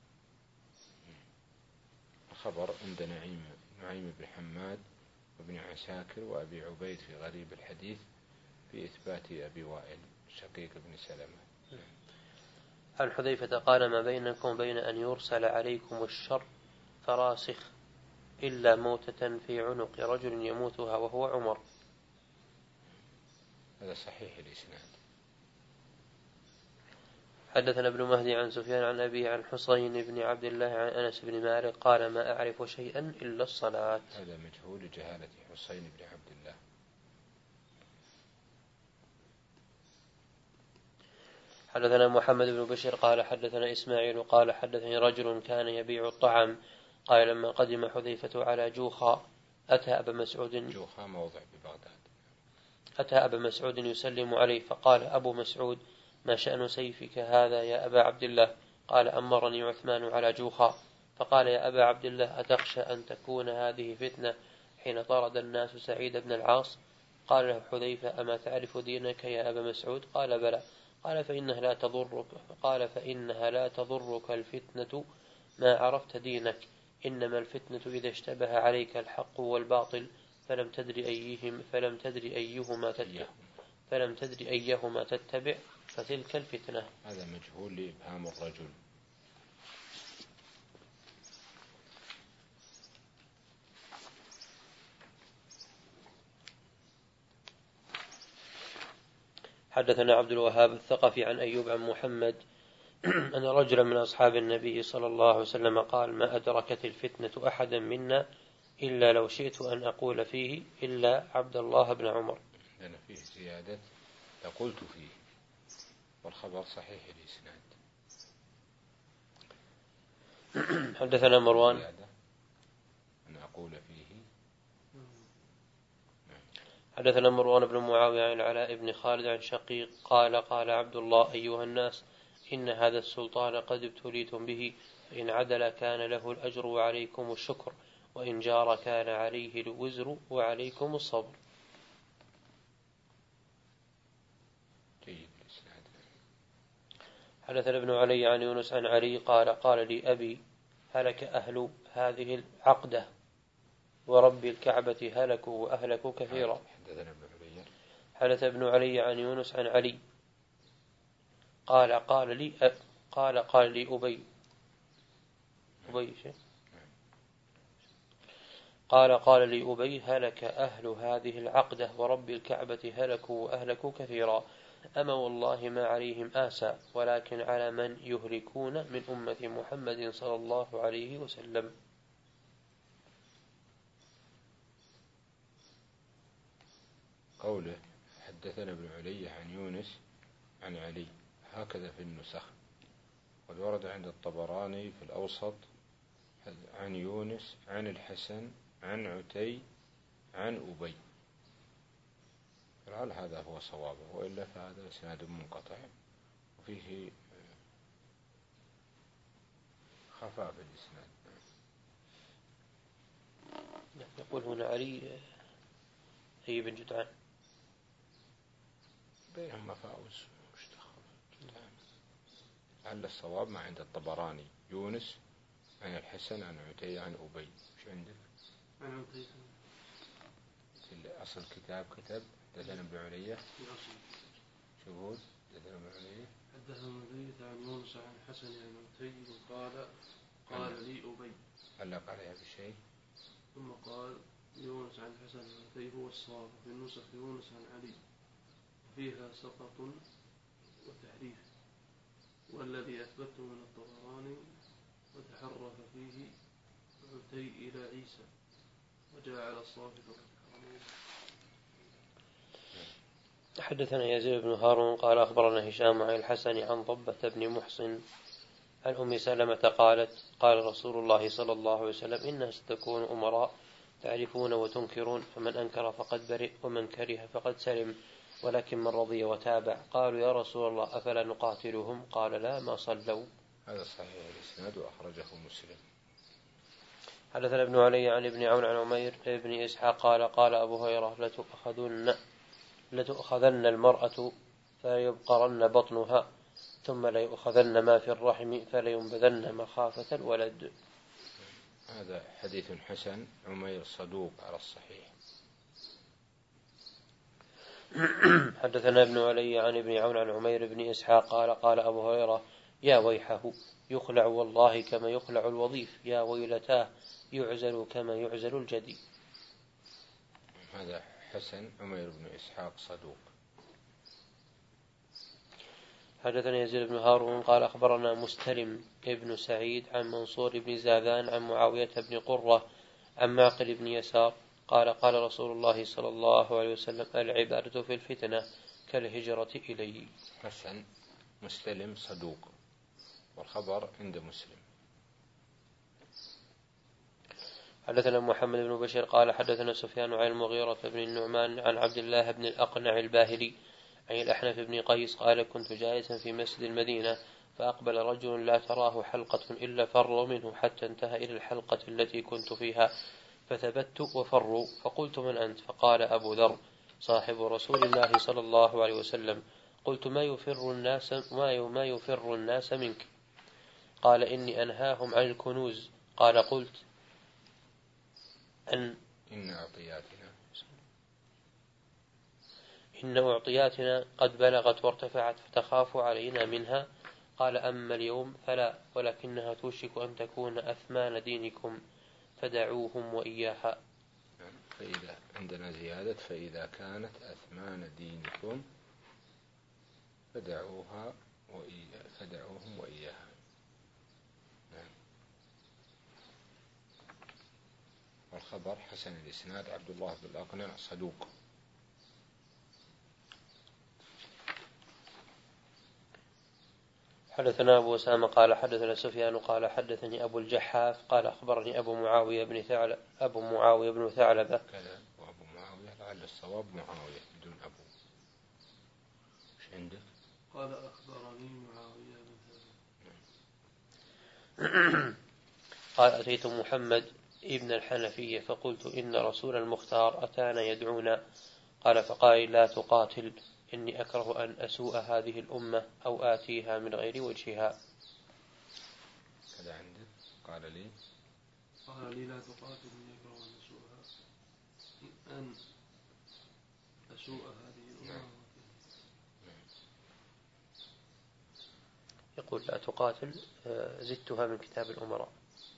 Speaker 2: خبر عند نعيم نعيم بن حماد وابن عساكر وأبي عبيد في غريب الحديث في إثبات أبي وائل شقيق بن سلمة.
Speaker 1: عن حذيفة قال ما بينكم بين أن يرسل عليكم الشر فراسخ إلا موتة في عنق رجل يموتها وهو عمر.
Speaker 2: هذا صحيح الإسناد.
Speaker 1: حدثنا ابن مهدي عن سفيان عن أبيه عن حسين بن عبد الله عن أنس بن مالك قال ما أعرف شيئا إلا الصلاة.
Speaker 2: هذا مجهول جهالة حسين بن عبد الله.
Speaker 1: حدثنا محمد بن بشير قال حدثنا إسماعيل قال حدثني رجل كان يبيع الطعام قال لما قدم حذيفة على جوخا أتى أبا مسعود
Speaker 2: جوخا موضع ببغداد
Speaker 1: أتى أبا مسعود يسلم عليه فقال أبو مسعود ما شأن سيفك هذا يا أبا عبد الله؟ قال أمرني عثمان على جوخا. فقال يا أبا عبد الله أتخشى أن تكون هذه فتنة حين طرد الناس سعيد بن العاص؟ قال له حذيفة أما تعرف دينك يا أبا مسعود؟ قال بلى. قال فإنها لا تضرك قال فإنها لا تضرك الفتنة ما عرفت دينك، إنما الفتنة إذا اشتبه عليك الحق والباطل فلم تدري أيهم فلم تدري أيهما تتبع فلم تدري أيهما تتبع فتلك الفتنة.
Speaker 2: هذا مجهول لإبهام الرجل.
Speaker 1: حدثنا عبد الوهاب الثقفي عن أيوب عن محمد أن رجلا من أصحاب النبي صلى الله عليه وسلم قال ما أدركت الفتنة أحدا منا إلا لو شئت أن أقول فيه إلا عبد الله بن عمر.
Speaker 2: لأن فيه زيادة لقلت فيه، والخبر صحيح الإسناد.
Speaker 1: حدثنا مروان
Speaker 2: أن أقول فيه.
Speaker 1: حدثنا مروان بن معاوية عن العلاء بن خالد عن شقيق قال قال عبد الله أيها الناس إن هذا السلطان قد ابتليتم به، فإن عدل كان له الأجر وعليكم الشكر، وإن جار كان عليه الوزر وعليكم الصبر. حدثنا ابن علي عن يونس عن علي قال قال لي أبي هلك أهل هذه العقدة ورب الكعبة هلكوا وأهلكوا كثيرا. حدث ابن علي عن يونس عن علي قال قال لي أ... قال قال لي أبي أبي شيء قال قال لي أبي هلك أهل هذه العقدة ورب الكعبة هلكوا وأهلكوا كثيرا، أما والله ما عليهم آسى ولكن على من يهلكون من أمة محمد صلى الله عليه وسلم.
Speaker 2: قوله حدثنا ابن علي عن يونس عن علي هكذا في النسخ، قد ورد عند الطبراني في الأوسط عن يونس عن الحسن عن عتي عن أبي، فهل هذا هو صوابه؟ وإلا فهذا إسناد منقطع وفيه خفاء في الإسناد.
Speaker 1: يقول هنا علي أي بن جدعان
Speaker 2: بينهم مفاوز لعل الصواب ما عند الطبراني يونس عن الحسن عن عتية عن أبي. مش عندك؟ عن عتية في أصل كتاب كتب حدثنا ابن علية شو يقول؟ حدثنا ابن علية
Speaker 3: حدثنا ابن علية عن يونس عن الحسن عن عتية قال قال لي أبي
Speaker 2: علق عليها بشيء
Speaker 3: ثم قال يونس عن الحسن عن عتية هو الصواب في النسخ يونس عن علي فيها سقط وتحريف والذي أثبته من الطبراني وتحرف فيه عتي إلى عيسى وجاء على الصافي والحرمين.
Speaker 1: حدثنا يزيد بن هارون قال أخبرنا هشام عن الحسن عن ضبة بن محصن عن أم سلمة قالت قال رسول الله صلى الله عليه وسلم إنها ستكون أمراء تعرفون وتنكرون فمن أنكر فقد برئ ومن كره فقد سلم ولكن من رضي وتابع. قالوا يا رسول الله أفلا نقاتلهم؟ قال لا ما صلوا.
Speaker 2: هذا صحيح الإسناد وأخرجه مسلم.
Speaker 1: حدثنا ابن علي عن ابن عون عن عمير بن إسحاق قال قال أبو هريرة لتؤخذن لتؤخذن المرأة فيبقرن بطنها ثم ليؤخذن ما في الرحم فلينبذن مخافة الولد.
Speaker 2: هذا حديث حسن. عمير صدوق على الصحيح.
Speaker 1: حدثنا ابن علي عن ابن عون عن عمير بن إسحاق قال قال أبو هريرة يا ويحه يخلع والله كما يخلع الوظيف يا ويلتاه يعزل كما يعزل الجدي.
Speaker 2: هذا حسن. عمير بن إسحاق صدوق.
Speaker 1: حدثنا يزيد بن هارون قال أخبرنا مستلم ابن سعيد عن منصور بن زاذان عن معاوية بن قرة عن معقل بن يسار قال قال رسول الله صلى الله عليه وسلم العبادة في الفتنة كالهجرة إليه.
Speaker 2: حسن. مستلم صدوق والخبر عند مسلم.
Speaker 1: حدثنا محمد بن بشير قال حدثنا سفيان عن المغيرة بن النعمان عن عبد الله بن الأقنع الباهلي عن الأحنف بن قيس قال كنت جالسا في مسجد المدينة فأقبل رجل لا تراه حلقة إلا فروا منه حتى انتهى إلى الحلقة التي كنت فيها فثبت وفروا فقلت من أنت؟ فقال أبو ذر صاحب رسول الله صلى الله عليه وسلم. قلت ما يفر الناس ما يفر الناس منك؟ قال إني أنهاهم عن الكنوز. قال قلت أن
Speaker 2: إن أعطياتنا
Speaker 1: إن أعطياتنا قد بلغت وارتفعت فتخاف علينا منها. قال أما اليوم فلا ولكنها توشك أن تكون أثمان دينكم فدعوهم وإياها.
Speaker 2: فإذا عندنا زيادة فإذا كانت أثمان دينكم فدعوها وإياها فدعوهم وإياها. نعم. والخبر حسن الإسناد. عبد الله بن الأقنع صدوق.
Speaker 1: حدثنا أبو أسامة قال حدثنا سفيان قال حدثني أبو الجحاف قال أخبرني أبو معاوية بن ثعلبة أبو معاوية بن ثعلبة
Speaker 2: كذا. وأبو معاوية لعل الصواب معاوية بدون أبو. إيش عندك؟
Speaker 3: قال أخبرني معاوية بن
Speaker 1: ثعلبة قال أتيت محمد ابن الحنفية فقلت إن رسول المختار أتانا يدعونا. قال فقال لا تقاتل إني أكره أن أسوء هذه الأمة أو آتيها من غير وجهها.
Speaker 2: هذا عندك. قال لي
Speaker 3: قال لي لا تقاتل إني أكره أن أسوءها أن أسوء هذه الأمة.
Speaker 1: يقول لا تقاتل زدتها من كتاب الأمراء.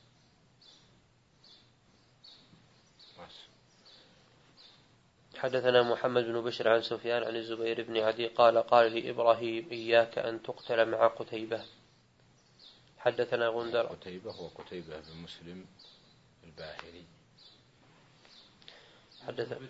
Speaker 1: حدثنا محمد بن بشر عن سفيان عن الزبير بن عدي قال قال لي إبراهيم إياك أن تقتل مع قتيبة. حدثنا غندر.
Speaker 2: قتيبة هو قتيبة بن مسلم الباهلي.
Speaker 1: حدثنا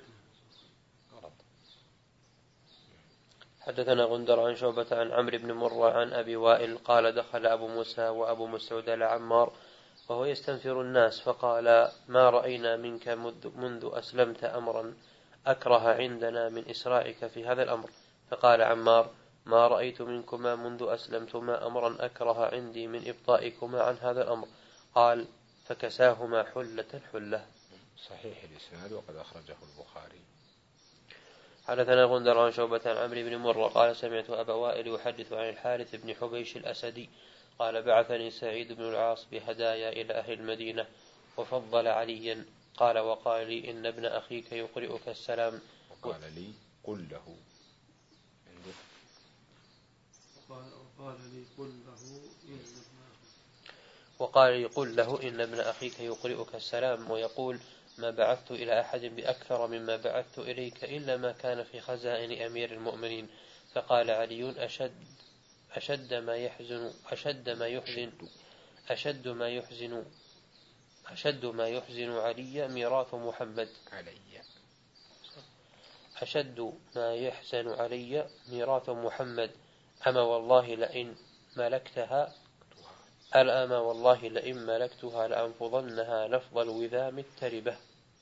Speaker 1: حدثنا غندر عن شعبة عن عمرو بن مرة عن أبي وائل قال دخل أبو موسى وأبو مسعود على عمار وهو يستنفر الناس فقال ما رأينا منك منذ أسلمت أمرا أكره عندنا من إسرائك في هذا الأمر. فقال عمار ما رأيت منكما منذ أسلمتما أمرا أكره عندي من إبطائكما عن هذا الأمر. قال فكساهما حلة حلة.
Speaker 2: صحيح الإسناد وقد أخرجه البخاري.
Speaker 1: حدثنا غندر عن شعبة عن عمرو بن مرة قال سمعت أبا وائل يحدث عن الحارث بن حبيش الأسدي قال بعثني سعيد بن العاص بهدايا إلى أهل المدينة وفضل عليا قال وقال لي إن ابن أخيك يقرئك السلام
Speaker 2: وقال لي قل له
Speaker 3: وقال لي قل له إن
Speaker 1: وقال لي قل له إن ابن أخيك يقرئك السلام ويقول ما بعثت إلى أحد بأكثر مما بعثت إليك إلا ما كان في خزائن أمير المؤمنين. فقال علي أشد أشد ما يحزن أشد ما يحزن أشد ما يحزن أشد ما يحزن علي ميراث محمد
Speaker 2: علي
Speaker 1: أشد ما يحزن علي ميراث محمد أما والله لئن ملكتها الأما والله لئن ملكتها لأنفضنها لفظ الوذام التربة.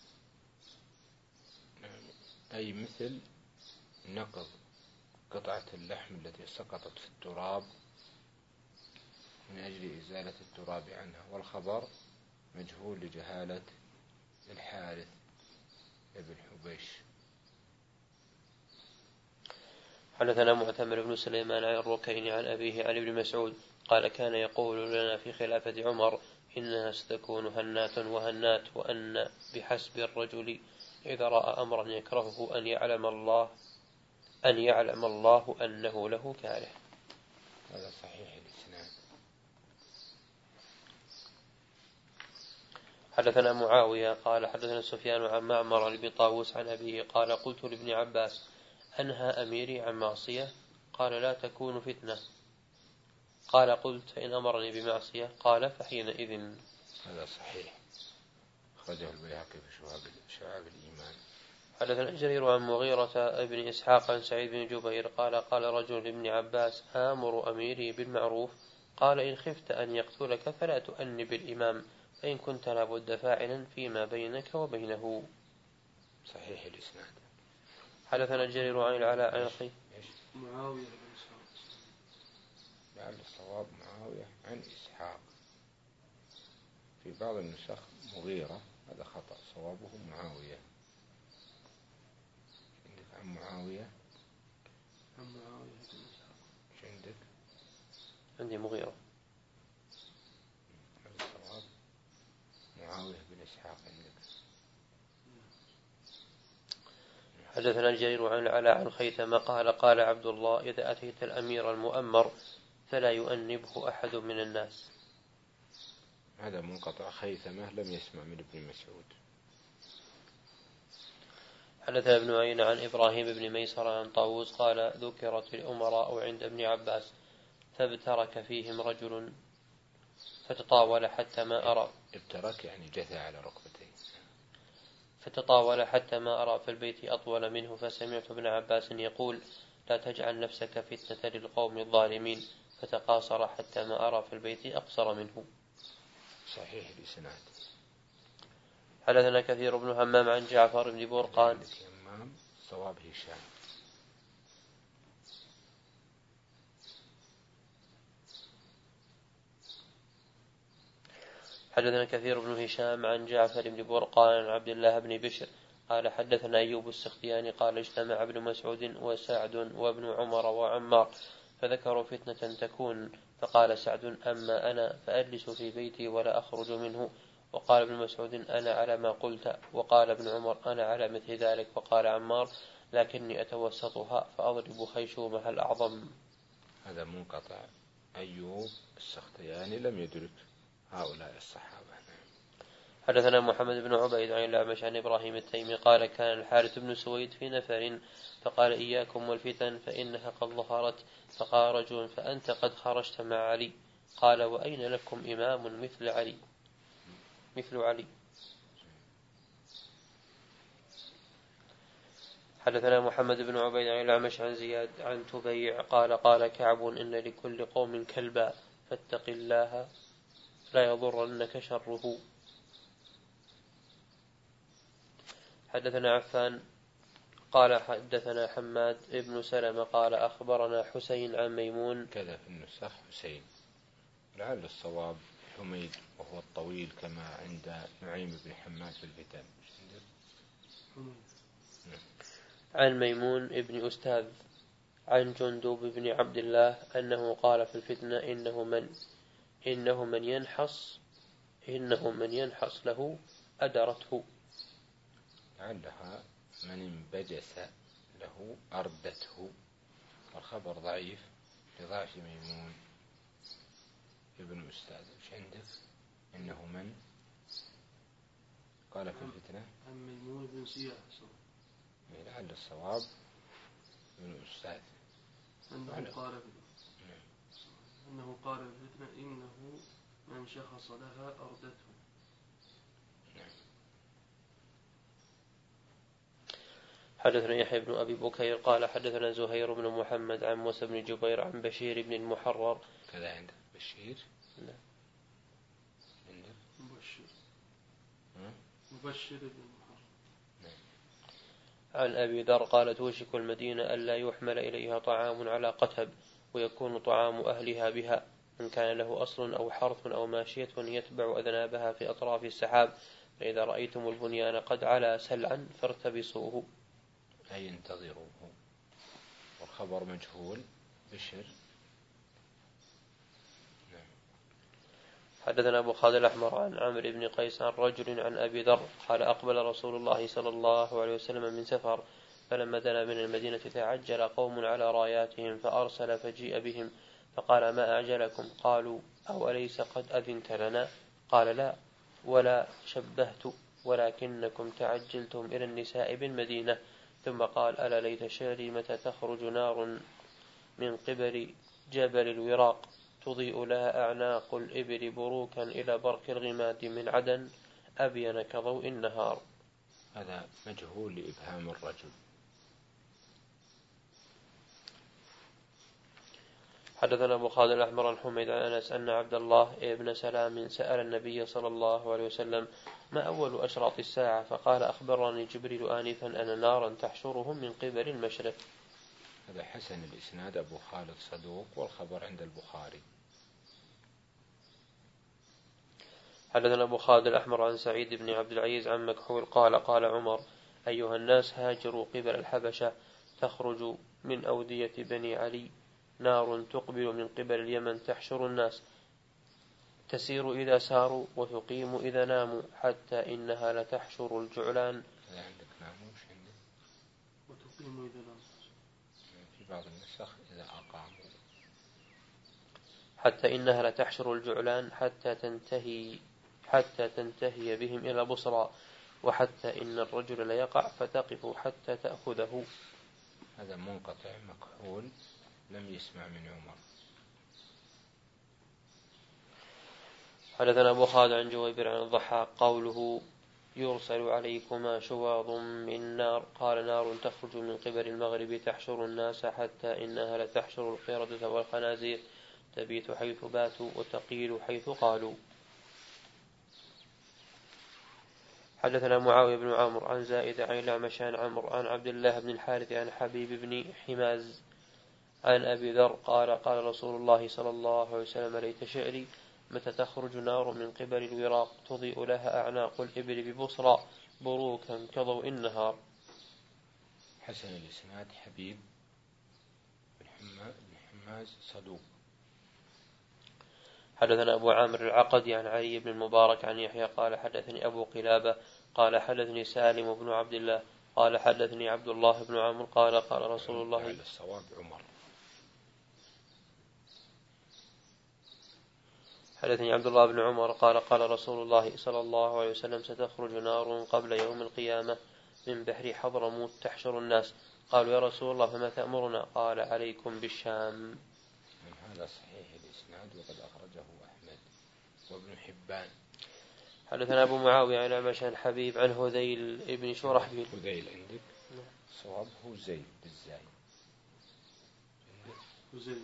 Speaker 2: أي مثل نقض قطعة اللحم التي سقطت في التراب من أجل إزالة التراب عنها، والخبر مجهول لجهالة الحارث ابن حبيش.
Speaker 1: حدثنا معتمر بن سليمان عن الركين عن أبيه عن ابن مسعود قال كان يقول لنا في خلافة عمر إنها ستكون هنات وهنات وأن بحسب الرجل إذا رأى أمرا يكرهه أن يعلم الله أن يعلم الله أنه له كاره.
Speaker 2: هذا صحيح الإسناد.
Speaker 1: حدثنا معاوية قال حدثنا سفيان عن معمر بن طاووس عن أبيه قال قلت لابن عباس أنهى أميري عن معصية؟ قال لا تكون فتنة. قال قلت فإن أمرني بمعصية؟ قال فحينئذ.
Speaker 2: هذا صحيح، أخرجه البيهقي في شعاب الإيمان.
Speaker 1: حدثنا جرير عن مغيرة بن إسحاق عن سعيد بن جبير قال قال رجل لابن عباس آمر أميري بالمعروف؟ قال إن خفت أن يقتلك فلا تؤنب الإمام فإن كنت لابد فاعلا فيما بينك وبينه.
Speaker 2: صحيح الإسناد.
Speaker 1: حدثنا جرير عن العلاء عن أخي
Speaker 3: معاوية بن إسحاق،
Speaker 2: لعل الصواب معاوية عن إسحاق، في بعض النسخ مغيرة، هذا خطأ، صوابه معاوية. عندك عن معاوية
Speaker 3: عن معاوية بن إسحاق.
Speaker 2: ايش عندك؟
Speaker 1: عندي مغيرة.
Speaker 2: هذا الصواب معاوية بن إسحاق عندك.
Speaker 1: حدثنا جرير عن العلاء عن خيثمة قال قال عبد الله إذا أتيت الأمير المؤمر فلا يؤنبه أحد من الناس.
Speaker 2: هذا منقطع، خيثمة لم يسمع من ابن مسعود.
Speaker 1: حدثنا ابن عين عن إبراهيم بن ميسر عن طاووس قال ذكرت الأمراء عند ابن عباس فابترك فيهم رجل فتطاول حتى ما أرى
Speaker 2: ابترك يعني جثى على ركبتيه،
Speaker 1: فتطاول حتى ما أرى في البيت أطول منه فسمعت ابن عباس يقول لا تجعل نفسك فتنة للقوم الظالمين فتقاصر حتى ما أرى في البيت أقصر منه.
Speaker 2: صحيح الإسناد.
Speaker 1: حدثنا كثير بن همام عن جعفر بن برقان
Speaker 2: صواب هشام.
Speaker 1: حدثنا كثير بن هشام عن جعفر بن برقان عن عبد الله بن بشر قال حدثنا أيوب السختياني قال اجتمع ابن مسعود وسعد وابن عمر وعمار فذكروا فتنة تكون فقال سعد أما أنا فأجلس في بيتي ولا أخرج منه. وقال ابن مسعود أنا على ما قلت. وقال ابن عمر أنا على مثل ذلك. وقال عمار لكني أتوسطها فأضرب خيشومها الأعظم.
Speaker 2: هذا منقطع، أيوب السختياني لم يدرك هؤلاء الصحابة.
Speaker 1: حدثنا محمد بن عبيد عن الأعمش عن إبراهيم التيمي قال كان الحارث بن سويد في نفر فقال إياكم والفتن فإنها قد ظهرت. فقال رجل فأنت قد خرجت مع علي؟ قال وأين لكم إمام مثل علي مثل علي. حدثنا محمد بن عبيد عن الأعمش عن زياد عن تبيع قال قال كعب إن لكل قوم كلبا فاتق الله لا يضرنك شره. حدثنا عفان قال حدثنا حماد ابن سلمة قال أخبرنا حسين عن ميمون
Speaker 2: كذا في النسخ حسين، لعل الصواب حميد وهو الطويل كما عند نعيم بن حماد في الفتن.
Speaker 1: عن ميمون ابن أستاذ عن جندب بن عبد الله أنه قال في الفتنة إنه من إنه من ينحص إنه من ينحص له أدرته.
Speaker 2: لعلها من انبجس له أردته، والخبر ضعيف لضعف ميمون ابن أستاذ. وش عندك؟ إنه من قال في الفتنة
Speaker 3: عن ميمون بن سياح،
Speaker 2: لعل الصواب ابن أستاذ
Speaker 3: أنه قال أنه قال في الفتنة إنه من شخص لها أردته.
Speaker 1: حدثنا يحيى بن أبي بكير قال حدثنا زهير بن محمد عن موسى بن جبير عن بشير بن المحرر.
Speaker 2: كذا عندك بشير؟
Speaker 1: لا.
Speaker 3: عندك مبشر مبشر بن المحرر.
Speaker 1: عن أبي ذر قال توشك المدينة ألا يحمل إليها طعام على قتب ويكون طعام أهلها بها، إن كان له أصل أو حرث أو ماشية يتبع أذنابها في أطراف السحاب، فإذا رأيتم البنيان قد علا سلعا فارتبصوه،
Speaker 2: أي انتظروه. والخبر مجهول. بشر.
Speaker 1: حدثنا أبو خالد الأحمر عن عمرو بن قيس عن رجل عن أبي ذر قال أقبل رسول الله صلى الله عليه وسلم من سفر، فلما دنا من المدينة تعجل قوم على راياتهم فأرسل فجيء بهم فقال ما أعجلكم؟ قالوا أوليس قد أذنت لنا؟ قال لا ولا شبهت، ولكنكم تعجلتم إلى النساء بالمدينة. ثم قال ألا ليت شعري متى تخرج نار من قبل جبل الوراق تضيء لها أعناق الإبل بروكا إلى برك الغماد من عدن أبين كضوء النهار.
Speaker 2: هذا مجهول لإبهام الرجل.
Speaker 1: حدثنا أبو خالد الأحمر عن حميد عن أنس أن عبد الله ابن سلام سأل النبي صلى الله عليه وسلم ما أول أشراط الساعة؟ فقال أخبرني جبريل آنفا أن نارا تحشرهم من قبل المشرق.
Speaker 2: هذا حسن الإسناد. أبو خالد صدوق والخبر عند البخاري.
Speaker 1: حدثنا أبو خالد الأحمر عن سعيد بن عبد العزيز عن مكحول قال قال عمر أيها الناس هاجروا قبل الحبشة تخرج من أودية بني علي نار تقبل من قبل اليمن تحشر الناس تسير إذا ساروا وتقيم إذا ناموا حتى إنها لتحشر الجعلان.
Speaker 2: عندك ناموا وش عندك؟
Speaker 3: وتقيم إذا ناموا
Speaker 2: في بعض النسخ إذا أقاموا.
Speaker 1: حتى إنها لتحشر الجعلان حتى تنتهي حتى تنتهي بهم إلى بصرى، وحتى إن الرجل ليقع فتقف حتى تأخذه.
Speaker 2: هذا منقطع مكحول لم يسمع من عمر.
Speaker 1: حدثنا أبو خالد عن جويبر عن الضحاك قوله يرسل عليكما شواظ من نار قال نار تخرج من قبل المغرب تحشر الناس حتى إنها لتحشر القردة والخنازير تبيت حيث باتوا وتقيل حيث قالوا. حدثنا معاوية بن عمرو عن زائد عن الأعمش عن عمرو عن عبد الله بن الحارث عن حبيب بن حماز عن أبي ذر قال قال رسول الله صلى الله عليه وسلم ليت شعري متى تخرج نار من قبل الوراق تضيء لها أعناق الإبل ببصرى بروكا كضوء النهار.
Speaker 2: حسن الإسناد. حبيب بن حماز صدوق.
Speaker 1: حدثنا أبو عامر العقدي عن علي بن المبارك عن يحيى قال حدثني أبو قلابة قال حدثني سالم بن عبد الله قال حدثني عبد الله بن عمرو قال قال رسول الله
Speaker 2: الصواب عمر.
Speaker 1: حدثني عبد الله بن عمر قال قال رسول الله صلى الله عليه وسلم ستخرج نار قبل يوم القيامة من بحر حضرموت تحشر الناس. قالوا يا رسول الله فما تأمرنا؟ قال عليكم بالشام.
Speaker 2: هذا صحيح الإسناد وقد أخرجه أحمد وابن حبان.
Speaker 1: حدثنا أبو معاوية عن أعمش عن حبيب عن هذيل ابن شرحبيل.
Speaker 2: هذيل عندك صواب هذيل بالزاي.
Speaker 3: هذيل.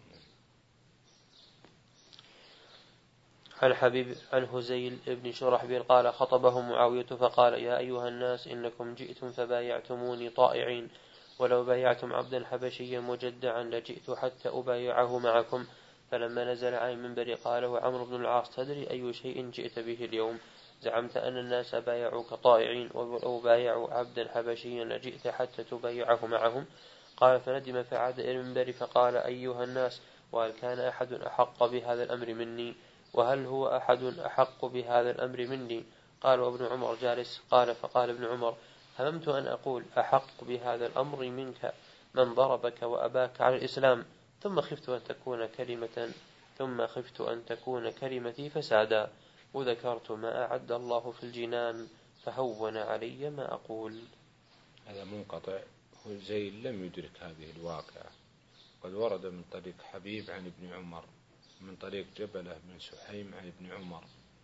Speaker 1: عن حبيب عن هزيل ابن شرحبيل قال خطبه معاوية فقال يا أيها الناس إنكم جئتم فبايعتموني طائعين، ولو بايعتم عبدا حبشيا مجدعا لجئت حتى أبايعه معكم. فلما نزل عن المنبر قال عمرو بن العاص تدري أي شيء جئت به اليوم؟ زعمت أن الناس بايعوك طائعين، ولو بايعوا عبدا حبشيا لجئت حتى تبايعه معهم. قال فندم فعاد إلى المنبر فقال أيها الناس، وهل كان أحد أحق بهذا الأمر مني؟ وهل هو أحد أحق بهذا الأمر مني؟ قال وابن عمر جالس. قال فقال ابن عمر هممت أن أقول أحق بهذا الأمر منك من ضربك وأباك على الإسلام، ثم خفت أن تكون كلمة ثم خفت أن تكون كلمتي فسادا، وذكرت ما أعد الله في الجنان فهون علي ما أقول.
Speaker 2: هذا منقطع، وزيل لم يدرك هذه الواقعة. قد ورد من طريق حبيب عن ابن عمر، من طريق جبلة من سحيم عن ابن عمر.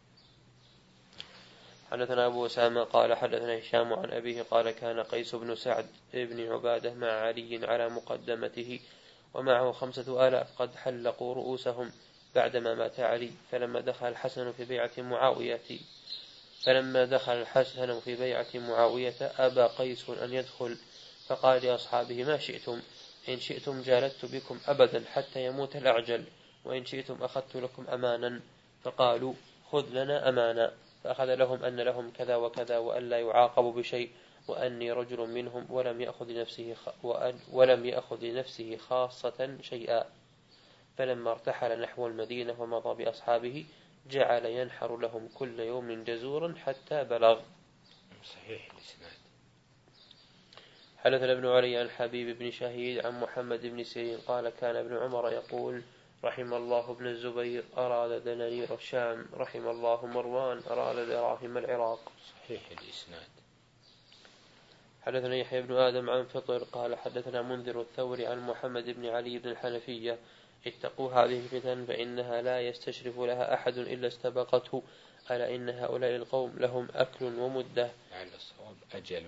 Speaker 1: حدثنا أبو أسامة قال حدثنا هشام عن أبيه قال كان قيس بن سعد بن عبادة مع علي على مقدمته ومعه خمسة آلاف قد حلقوا رؤوسهم بعدما مات علي. فلما دخل الحسن في بيعة معاوية فلما دخل الحسن في بيعة معاوية أبى قيس أن يدخل، فقال لأصحابه ما شئتم، إن شئتم جالدت بكم أبدا حتى يموت الأعجل، وإن شئتم أخذت لكم أمانا. فقالوا خذ لنا أمانا. فأخذ لهم أن لهم كذا وكذا وأن لا يعاقبوا بشيء، وأني رجل منهم ولم يأخذ لنفسه ولم يأخذ لنفسه خاصة شيئا. فلما ارتحل نحو المدينة ومضى بأصحابه جعل ينحر لهم كل يوم جزورا حتى بلغ.
Speaker 2: صحيح الإسناد.
Speaker 1: حدثنا ابن علي عن حبيب بن شهيد عن محمد بن سيرين قال كان ابن عمر يقول رحم الله ابن الزبير أراد دنانير الشام، رحم الله مروان أراد دراهم العراق.
Speaker 2: صحيح الإسناد.
Speaker 1: حدثنا يحيى بن آدم عن فطر قال حدثنا منذر الثوري عن محمد بن علي بن الحنفية اتقوا هذه الفتن فإنها لا يستشرف لها أحد إلا استبقته، ألا إن هؤلاء القوم لهم أكل ومدة.
Speaker 2: على الصواب أجل.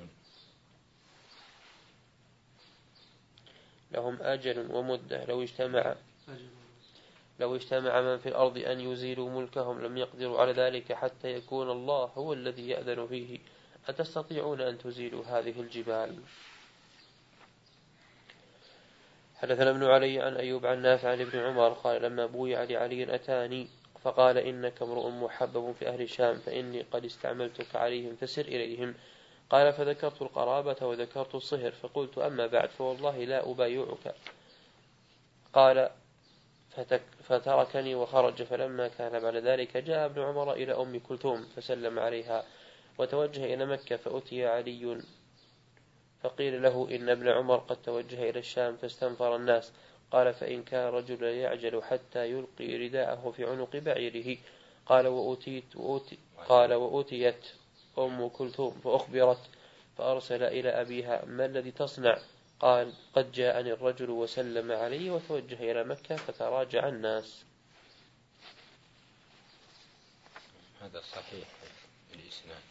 Speaker 1: لهم أجل ومدة لو اجتمع لو اجتمع من في الأرض أن يزيلوا ملكهم لم يقدروا على ذلك حتى يكون الله هو الذي يأذن فيه. أتستطيعون أن تزيلوا هذه الجبال؟ حدثنا ابن علي عن أيوب عن نافع عن ابن عمر قال لما بويع لعلي أتاني فقال إنك امرؤ محبب في أهل الشام فإني قد استعملتك عليهم فسر إليهم. قال فذكرت القرابة وذكرت الصهر فقلت أما بعد فوالله لا أبايعك. قال فتركني وخرج. فلما كان بعد ذلك جاء ابن عمر إلى أم كلثوم فسلم عليها وتوجه إلى مكة، فأتي علي فقيل له إن ابن عمر قد توجه إلى الشام فاستنفر الناس. قال فإن كان رجل يعجل حتى يلقي رداءه في عنق بعيره. قال وأتيت وأتي قال وأتيت أم كلثوم فأخبرت فأرسل إلى أبيها ما الذي تصنع؟ قال قد جاءني الرجل وسلم علي وتوجه إلى مكة فتراجع الناس.
Speaker 2: هذا صحيح الإسناد.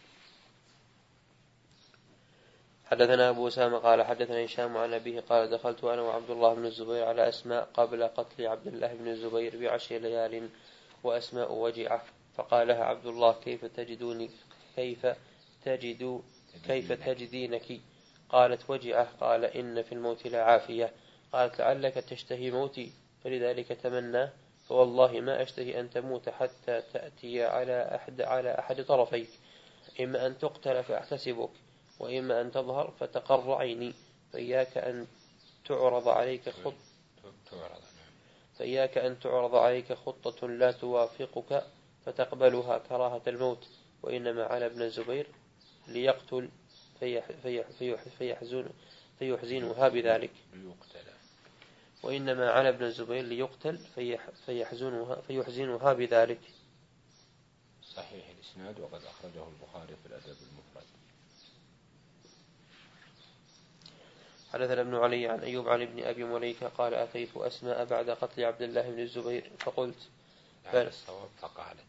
Speaker 1: حدثنا أبو أسامة قال حدثنا هشام عن أبيه قال دخلت أنا وعبد الله بن الزبير على أسماء قبل قتل عبد الله بن الزبير بعشر ليال وأسماء وجعة، فقال لها عبد الله كيف تجدوني كيف تجد كيف تجدينك؟ قالت وجعة. قال إن في الموت لعافية. قالت لعلك تشتهي موتي فلذلك تمنى، فوالله ما أشتهي أن تموت حتى تأتي على أحد على أحد طرفيك، إما أن تقتل فأحتسبك وإما أن تظهر فتقر عيني، فإياك أن تعرض عليك خط فإياك أن تعرض عليك خطة لا توافقك فتقبلها كراهة الموت، وإنما على ابن الزبير ليقتل فيح فيح فيح فيحزن فيحزنها بذلك وإنما على ابن الزبير ليقتل فيح فيحزنها فيحزنها بذلك.
Speaker 2: صحيح الإسناد. وقد أخرجه البخاري في الأدب المفرد.
Speaker 1: حدثنا ابن علي عن أيوب عن ابن أبي مليكة قال أتيت أسماء بعد قتل عبد الله بن الزبير فقلت
Speaker 2: على الصواب فقالت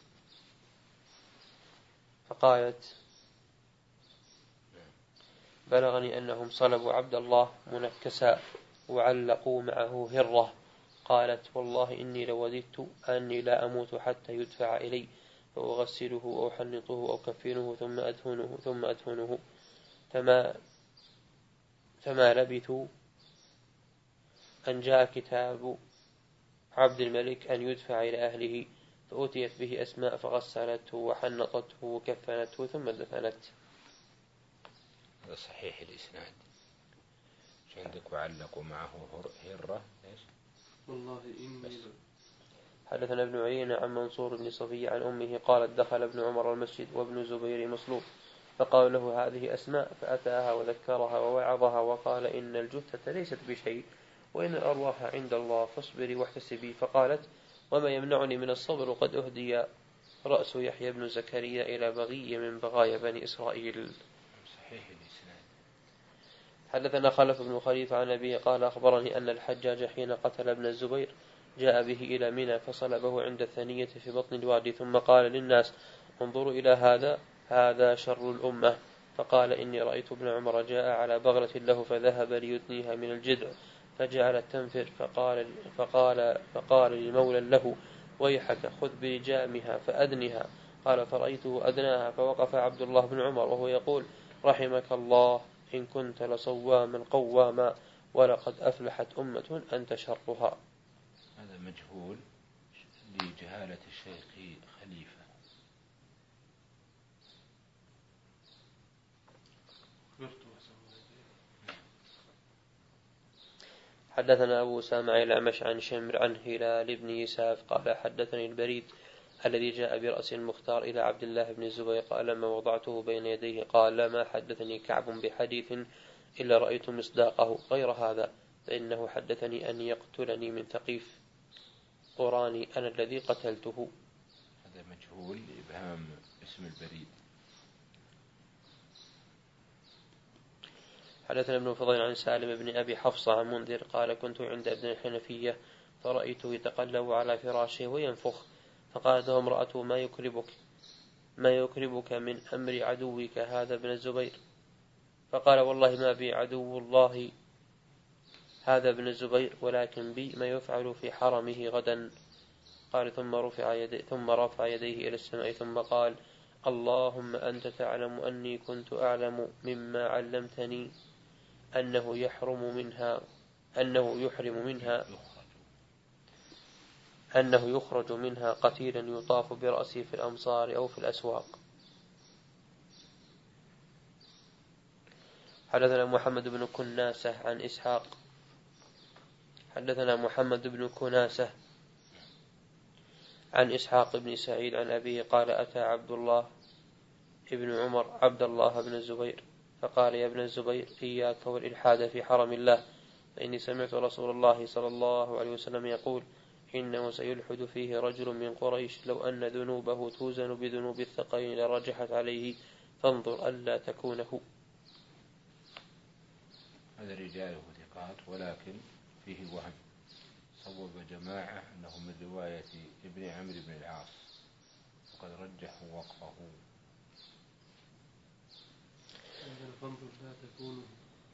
Speaker 1: فقالت بلغني أنهم صلبوا عبد الله منكسا وعلقوا معه هرة. قالت والله إني لوددت أني لا أموت حتى يدفع إلي فأغسله أو أحنطه أو كفنه ثم أدهنه ثم أدهنه فما فما لبثوا أن جاء كتاب عبد الملك أن يدفع إلى أهله فأتيت به أسماء فغسلته وحنطته وكفنته ثم دفنته.
Speaker 2: هذا صحيح الإسناد. شو عندك؟ وعلقوا معه هرة إيش؟
Speaker 3: والله إني
Speaker 1: حدثنا ابن عيينة عن منصور بن صفي عن أمه قالت دخل ابن عمر المسجد وابن زبير مصلوب فقال له هذه أسماء، فأتاها وذكرها ووعظها وقال إن الجثة ليست بشيء وإن الأرواح عند الله فاصبري واحتسبي. فقالت وما يمنعني من الصبر وقد أهدي رأس يحيى بن زكريا إلى بغي من بغايا بني إسرائيل.
Speaker 2: صحيح الإسناد.
Speaker 1: حدثنا خلف بن خليفة عن أبيه قال أخبرني أن الحجاج حين قتل ابن الزبير جاء به إلى منى فصلبه عند الثنية في بطن الوادي ثم قال للناس انظروا إلى هذا هذا شر الأمة. فقال إني رأيت ابن عمر جاء على بغلة له فذهب ليدنيها من الجذع فجعلت تنفر فقال, فقال, فقال لمولى له ويحك خذ بلجامها فأدنها. قال فرأيته أدناها فوقف عبد الله بن عمر وهو يقول رحمك الله إن كنت لصواما قواما ولقد أفلحت أمة أنت شرها.
Speaker 2: هذا مجهول لجهالة الشيخ خليفة.
Speaker 1: حدثنا أبو سامع الأعمش عن شمر عن هلال بن يساف قال حدثني البريد الذي جاء برأس المختار إلى عبد الله بن الزبير قال لما وضعته بين يديه قال ما حدثني كعب بحديث إلا رأيت مصداقه غير هذا فإنه حدثني أن يقتلني من ثقيف قراني أنا الذي قتلته.
Speaker 2: هذا مجهول لإبهام اسم البريد.
Speaker 1: حدثنا ابن فضيل عن سالم بن أبي حفصة عن منذر قال كنت عند ابن الحنفية فرأيته يتقلب على فراشه وينفخ فقالت له امرأته ما يكربك ما يكربك من أمر عدوك هذا ابن الزبير. فقال والله ما بي عدو الله هذا ابن الزبير ولكن بي ما يفعل في حرمه غدا. قال ثم رفع يديه, ثم رفع يديه إلى السماء ثم قال اللهم أنت تعلم أني كنت أعلم مما علمتني أنه يحرم منها أنه يحرم منها أنه يخرج منها قتيلا يطاف برأسه في الأمصار أو في الأسواق. حدثنا محمد بن كناسة عن إسحاق حدثنا محمد بن كناسة عن إسحاق بن سعيد عن أبيه قال أتى عبد الله ابن عمر عبد الله بن الزبير فقال يا ابن الزبير إياك والإلحاد في حرم الله فإني سمعت رسول الله صلى الله عليه وسلم يقول إنه سيلحد فيه رجل من قريش لو أن ذنوبه توزن بذنوب الثقلين لرجحت عليه فانظر ألا تكونه.
Speaker 2: هذا رجاله ثقات ولكن فيه وهم. صوب جماعة أنه من رواية ابن عمرو بن العاص وقد رجحوا وقفه.
Speaker 3: فانظر لا تكونه.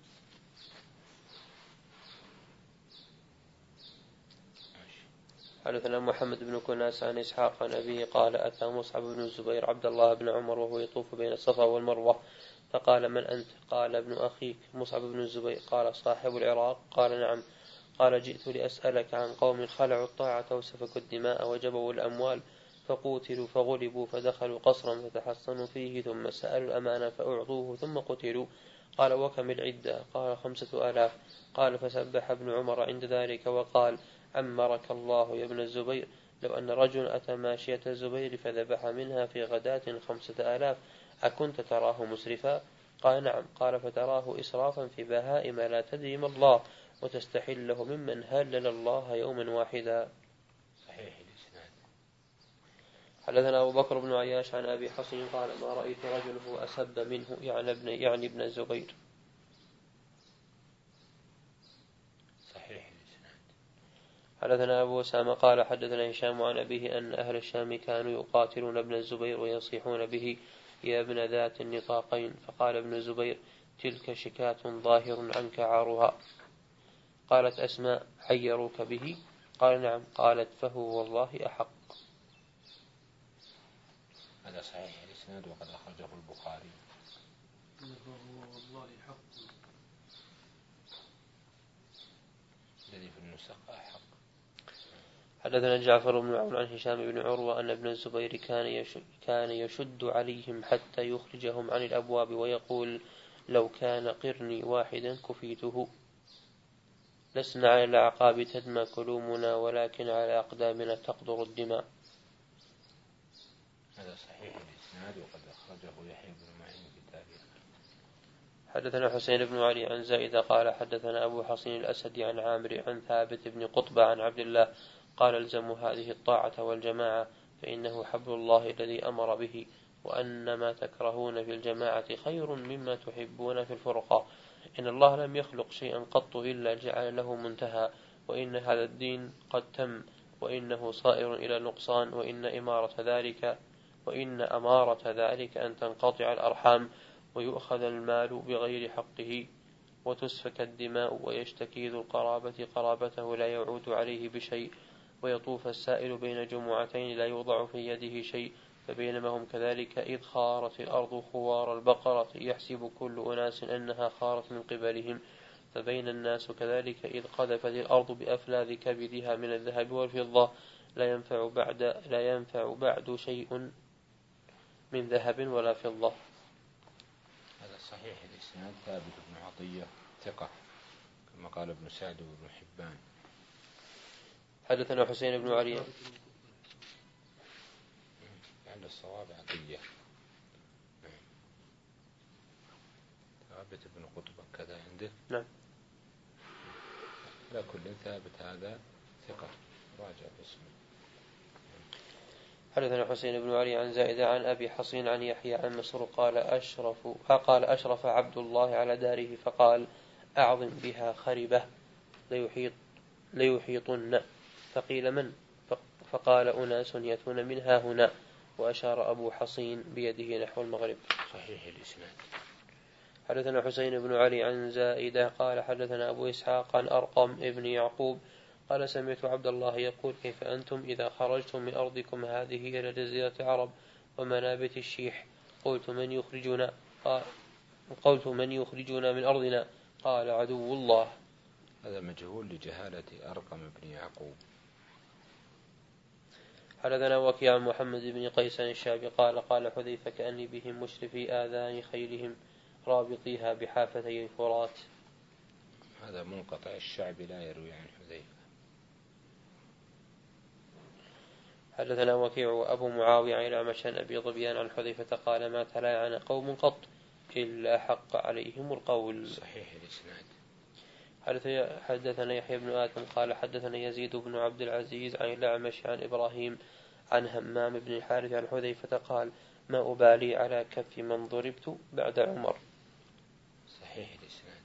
Speaker 1: حدثنا محمد بن كناس عن إسحاق عن أبيه قال أتى مصعب بن الزبير عبد الله بن عمر وهو يطوف بين الصفا والمروة فقال من أنت؟ قال ابن أخيك مصعب بن الزبير. قال صاحب العراق؟ قال نعم. قال جئت لأسألك عن قوم خلعوا الطاعة وسفكوا الدماء وجبوا الأموال فقوتلوا فغلبوا فدخلوا قصرا فتحصنوا فيه ثم سألوا الأمانة فأعطوه ثم قتلوا. قال وكم العدة؟ قال خمسة آلاف. قال فسبح ابن عمر عند ذلك وقال عمرك الله يا ابن الزبير لو أن رجل أتى ماشية الزبير فذبح منها في غداة خمسة آلاف أكنت تراه مسرفا؟ قال نعم. قال فتراه إسرافا في بهائم لا تدري ما الله وتستحله ممن هلل الله يوما واحدا.
Speaker 2: صحيح الإسناد.
Speaker 1: حدثنا أبو بكر بن عياش عن أبي حصين قال ما رأيت رجل هو أسب منه يعني ابن, يعني ابن الزبير.
Speaker 2: صحيح الإسناد.
Speaker 1: حدثنا أبو أسامة قال حدثنا هشام عن أبيه أن أهل الشام كانوا يقاتلون ابن الزبير ويصيحون به يا ابن ذات النطاقين فقال ابن الزبير تلك شكاة ظاهر عنك عارها. قالت أسماء حيروك به؟ قال نعم. قالت فهو والله أحق.
Speaker 2: هذا صحيح الإسناد وقد أخرجه البخاري.
Speaker 3: فهو والله حق
Speaker 2: الذي في النسخ أحق.
Speaker 1: حدثنا جعفر بن عون عن هشام بن عروة أن ابن الزبير كان كان يشد عليهم حتى يخرجهم عن الأبواب ويقول لو كان قرني واحدا كفيته. لسنا على الأعقاب تدمى كلومنا ولكن على أقدامنا تقدر الدماء.
Speaker 2: هذا صحيح الإسناد وقد أخرجه يحيى بن معين في التاريخ.
Speaker 1: حدثنا حسين بن علي عن زائدة قال حدثنا أبو حصين الأسدي عن عامر عن ثابت بن قطبة عن عبد الله قال الزموا هذه الطاعة والجماعة فإنه حبل الله الذي أمر به، وأن ما تكرهون في الجماعة خير مما تحبون في الفرقة. إن الله لم يخلق شيئا قط إلا جعل له منتهى، وإن هذا الدين قد تم وإنه صائر إلى النقصان، وإن إمارة ذلك وإن أمارة ذلك أن تنقطع الأرحام ويؤخذ المال بغير حقه وتسفك الدماء ويشتكي ذو القرابة قرابته لا يعود عليه بشيء، ويطوف السائل بين جمعتين لا يوضع في يده شيء، فبينما هم كذلك إذ خارت الأرض خوار البقرة يحسب كل أناس أنها خارت من قبلهم، فبين الناس كذلك إذ قذفت الأرض بأفلاذ كبدها من الذهب والفضة لا ينفع بعد لا ينفع بعد شيء من ذهب ولا فضة.
Speaker 2: هذا صحيح الإسناد. ثابت بن عطية ثقة كما قال ابن سعد وابن حبان.
Speaker 1: حدثنا حسين بن علي
Speaker 2: عند الصواب عطية. ثابت بن قطبة كذا عندك؟
Speaker 1: نعم.
Speaker 2: لا كل ثابت هذا ثقة راجع باسمه.
Speaker 1: حدثنا حسين بن علي عن زائدة عن أبي حصين عن يحيى عن مسروق قال أشرف قال أشرف عبد الله على داره فقال أعظم بها خربة ليحيط ليحيطن، فقيل من؟ فقال أناس يأتون منها هنا، وأشار أبو حصين بيده نحو المغرب.
Speaker 2: صحيح الإسناد.
Speaker 1: حدثنا حسين بن علي عن زائدة قال حدثنا أبو إسحاق عن أرقم ابن يعقوب قال سمعت عبد الله يقول كيف أنتم إذا خرجتم من أرضكم هذه إلى جزيرة العرب ومنابت الشيح؟ قلت من يخرجنا؟ قال قلت من يخرجنا من أرضنا؟ قال عدو الله.
Speaker 2: هذا مجهول لجهالة أرقم ابن يعقوب.
Speaker 1: حدثنا وكيع عن محمد بن قيس الشعبي قال قال حذيفة كأني بهم مشرفي آذان خيلهم رابطيها بحافتي الفرات.
Speaker 2: هذا منقطع، الشعبي لا يروي عن حذيفة.
Speaker 1: حدثنا وكيع وأبو معاوية عن الأعمش عن أبي ظبيان عن حذيفة قال ما تلاعن قوم قط إلا حق عليهم القول.
Speaker 2: صحيح الإسناد.
Speaker 1: حدثنا يحيى بن آدم قال حدثنا يزيد بن عبد العزيز عن الأعمش عن إبراهيم عن همام بن الحارث عن حذيفة قال ما أبالي على كف من ضربت بعد عمر.
Speaker 2: صحيح الإسناد.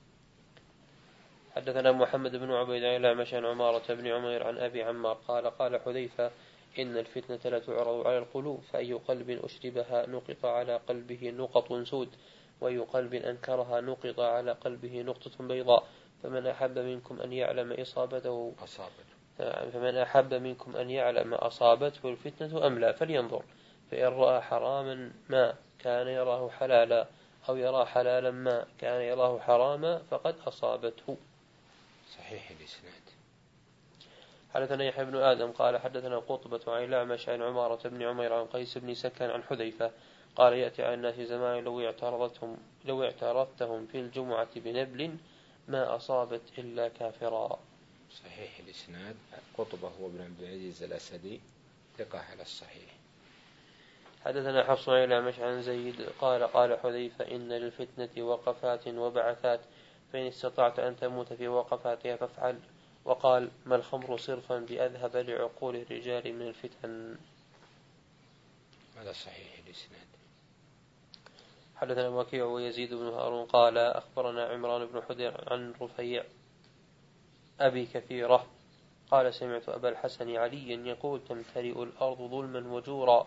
Speaker 1: حدثنا محمد بن عبيد عن الأعمش عن عمارة بن عمير عن أبي عمار قال قال حذيفة إن الفتنة لا تعرض على القلوب، فأي قلب أشربها نقط على قلبه نقط سود، وأي قلب أنكرها نقط على قلبه نقطة بيضاء، فمن أحب منكم أن يعلم إصابته أصابته فمن أحب منكم أن يعلم أصابته الفتنة أم لا فلينظر، فإن رأى حراما ما كان يراه حلالا أو يرى حلالا ما كان يراه حراما فقد أصابته.
Speaker 2: صحيح الإسناد.
Speaker 1: حدثنا يحيى بن آدم قال حدثنا قطبة عن الأعمش عن عمارة بن عمير عن قيس بن سكن عن حذيفة قال يأتي على الناس زمان لو اعترضتهم لو اعترضتهم في الجمعة بنبل ما أصابت إلا كافرا.
Speaker 2: صحيح الإسناد. قطبة هو ابن عبد العزيز الأسدي ثقة على الصحيح. حدثنا
Speaker 1: حفص عن الأعمش عن زيد قال قال حذيفة إن للفتنة وقفات وبعثات، فإن استطعت أن تموت في وقفاتها فافعل. وقال ما الخمر صرفا بأذهب لعقول الرجال من الفتن.
Speaker 2: هذا صحيح الإسناد.
Speaker 1: حدثنا وكيع ويزيد بن هارون قال أخبرنا عمران بن حدير عن رفيع أبي كثيرة قال سمعت أبا الحسن علي يقول تمتلئ الأرض ظلما وجورا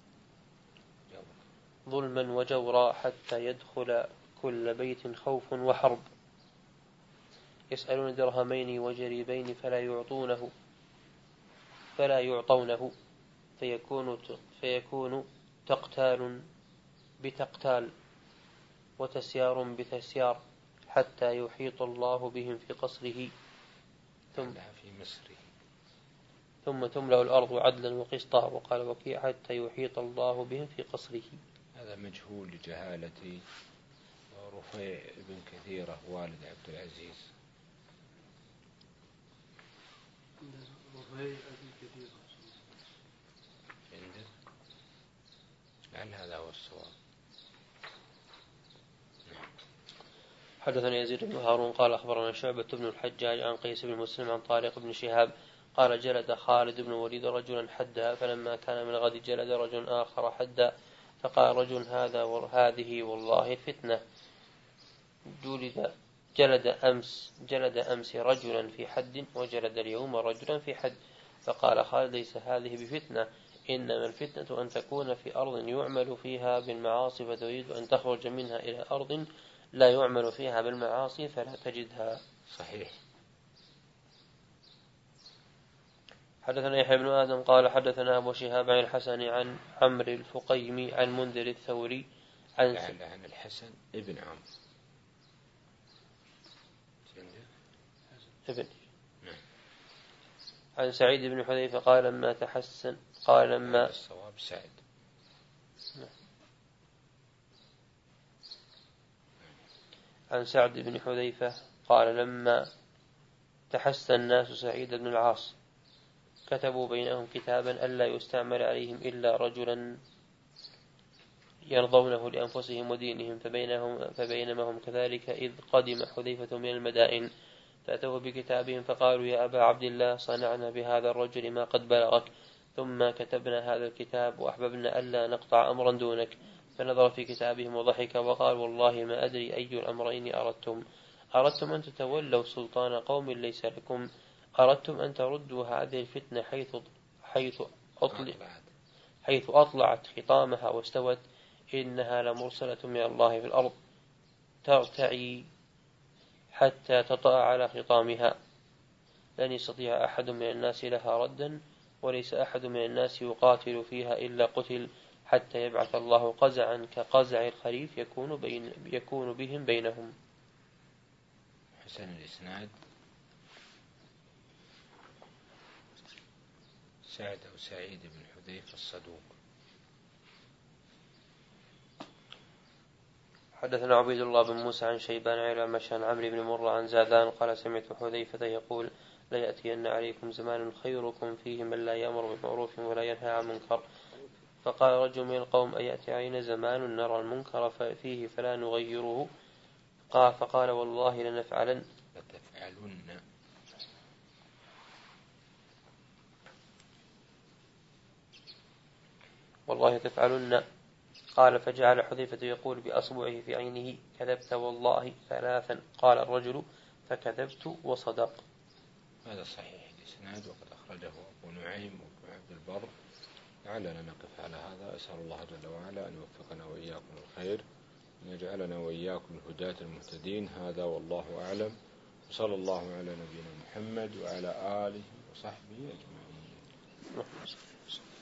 Speaker 1: ظلما وجورا حتى يدخل كل بيت خوف وحرب، يسألون درهمين وجريبين فلا يعطونه فلا يعطونه فيكون فيكون تقتال بتقتال وتسيار بتسيار حتى يحيط الله بهم في قصره ثم
Speaker 2: في مصره
Speaker 1: ثم تملأ الأرض عدلا وقسطا. وقال وكيع حتى يحيط الله بهم في قصره.
Speaker 2: هذا مجهول لجهالة رفيع بن كثيرة والد عبد العزيز.
Speaker 3: رفيع بن كثيرة
Speaker 2: عندك لعل هذا هو الصواب.
Speaker 1: حدثنا يزيد بن هارون قال أخبرنا شعبة بن الحجاج عن قيس بن مسلم عن طارق بن شهاب قال جلد خالد بن وليد رجلا حدا، فلما كان من الغد جلد رجل آخر حدا، فقال رجل هذا وهذه والله فتنة. جلد جلد أمس جلد أمس رجلا في حد وجلد اليوم رجلا في حد. فقال خالد ليس هذه بفتنة، إنما الفتنة أن تكون في أرض يعمل فيها بالمعاصي فتريد أن تخرج منها إلى أرض لا يعمل فيها بالمعاصي فلا تجدها.
Speaker 2: صحيح.
Speaker 1: حدثنا يحيى بن آدم قال حدثنا أبو شهاب عن الحسن عن عمرو الفقيمي عن منذر الثوري عن,
Speaker 2: عن الحسن ابن عمرو
Speaker 1: ابن عن سعيد بن حذيفة قال لما تحسن قال لما
Speaker 2: الصواب سعد
Speaker 1: عن سعد بن حذيفة قال لما تحسن الناس سعيد بن العاص كتبوا بينهم كتابا ألا يستعمل عليهم إلا رجلا يرضونه لأنفسهم ودينهم، فبينهم فبينما هم كذلك إذ قدم حذيفة من المدائن فأتوه بكتابهم فقالوا يا أبا عبد الله صنعنا بهذا الرجل ما قد بلغك، ثم كتبنا هذا الكتاب وأحببنا ألا نقطع أمرا دونك. فنظر في كتابهم وضحك وقال والله ما أدري أي الأمرين أردتم، أردتم أن تتولوا سلطان قوم ليس لكم، أردتم أن تردوا هذه الفتنة حيث حيث أطلع حيث أطلعت خطامها واستوت، إنها لمرسلة من الله في الأرض ترتعي حتى تطأ على خطامها، لن يستطيع أحد من الناس لها ردا، وليس أحد من الناس يقاتل فيها إلا قتل، حتى يبعث الله قزعا كقزع الخريف يكون, بين يكون بهم بينهم.
Speaker 2: حسن الإسناد. سعد أو سعيد بن حذيفة الصدوق.
Speaker 1: حدثنا عبيد الله بن موسى عن شيبان عن مشان عمرو بن مرة عن زادان قال سمعت حذيفة يقول لا يأتين عليكم زمان خيركم فيه من لا يأمر بمعروف ولا ينهى عن منكر. فقال رجل من القوم أيأتي علينا زمان نرى المنكر فيه فلا نغيره؟ قال فقال والله لنفعلن
Speaker 2: لتفعلن
Speaker 1: والله تفعلن. قال فجعل حذيفة يقول بأصبعه في عينه كذبت والله ثلاثا. قال الرجل فكذبت وصدق.
Speaker 2: هذا صحيح الإسناد وقد أخرجه أبو نعيم وابن عبد البر. لعلنا نقف على هذا. أسأل الله جل وعلا أن يوفقنا وإياكم الخير وأن يجعلنا وإياكم الهداة المهتدين. هذا والله أعلم، وصلى الله على نبينا محمد وعلى آله وصحبه أجمعين.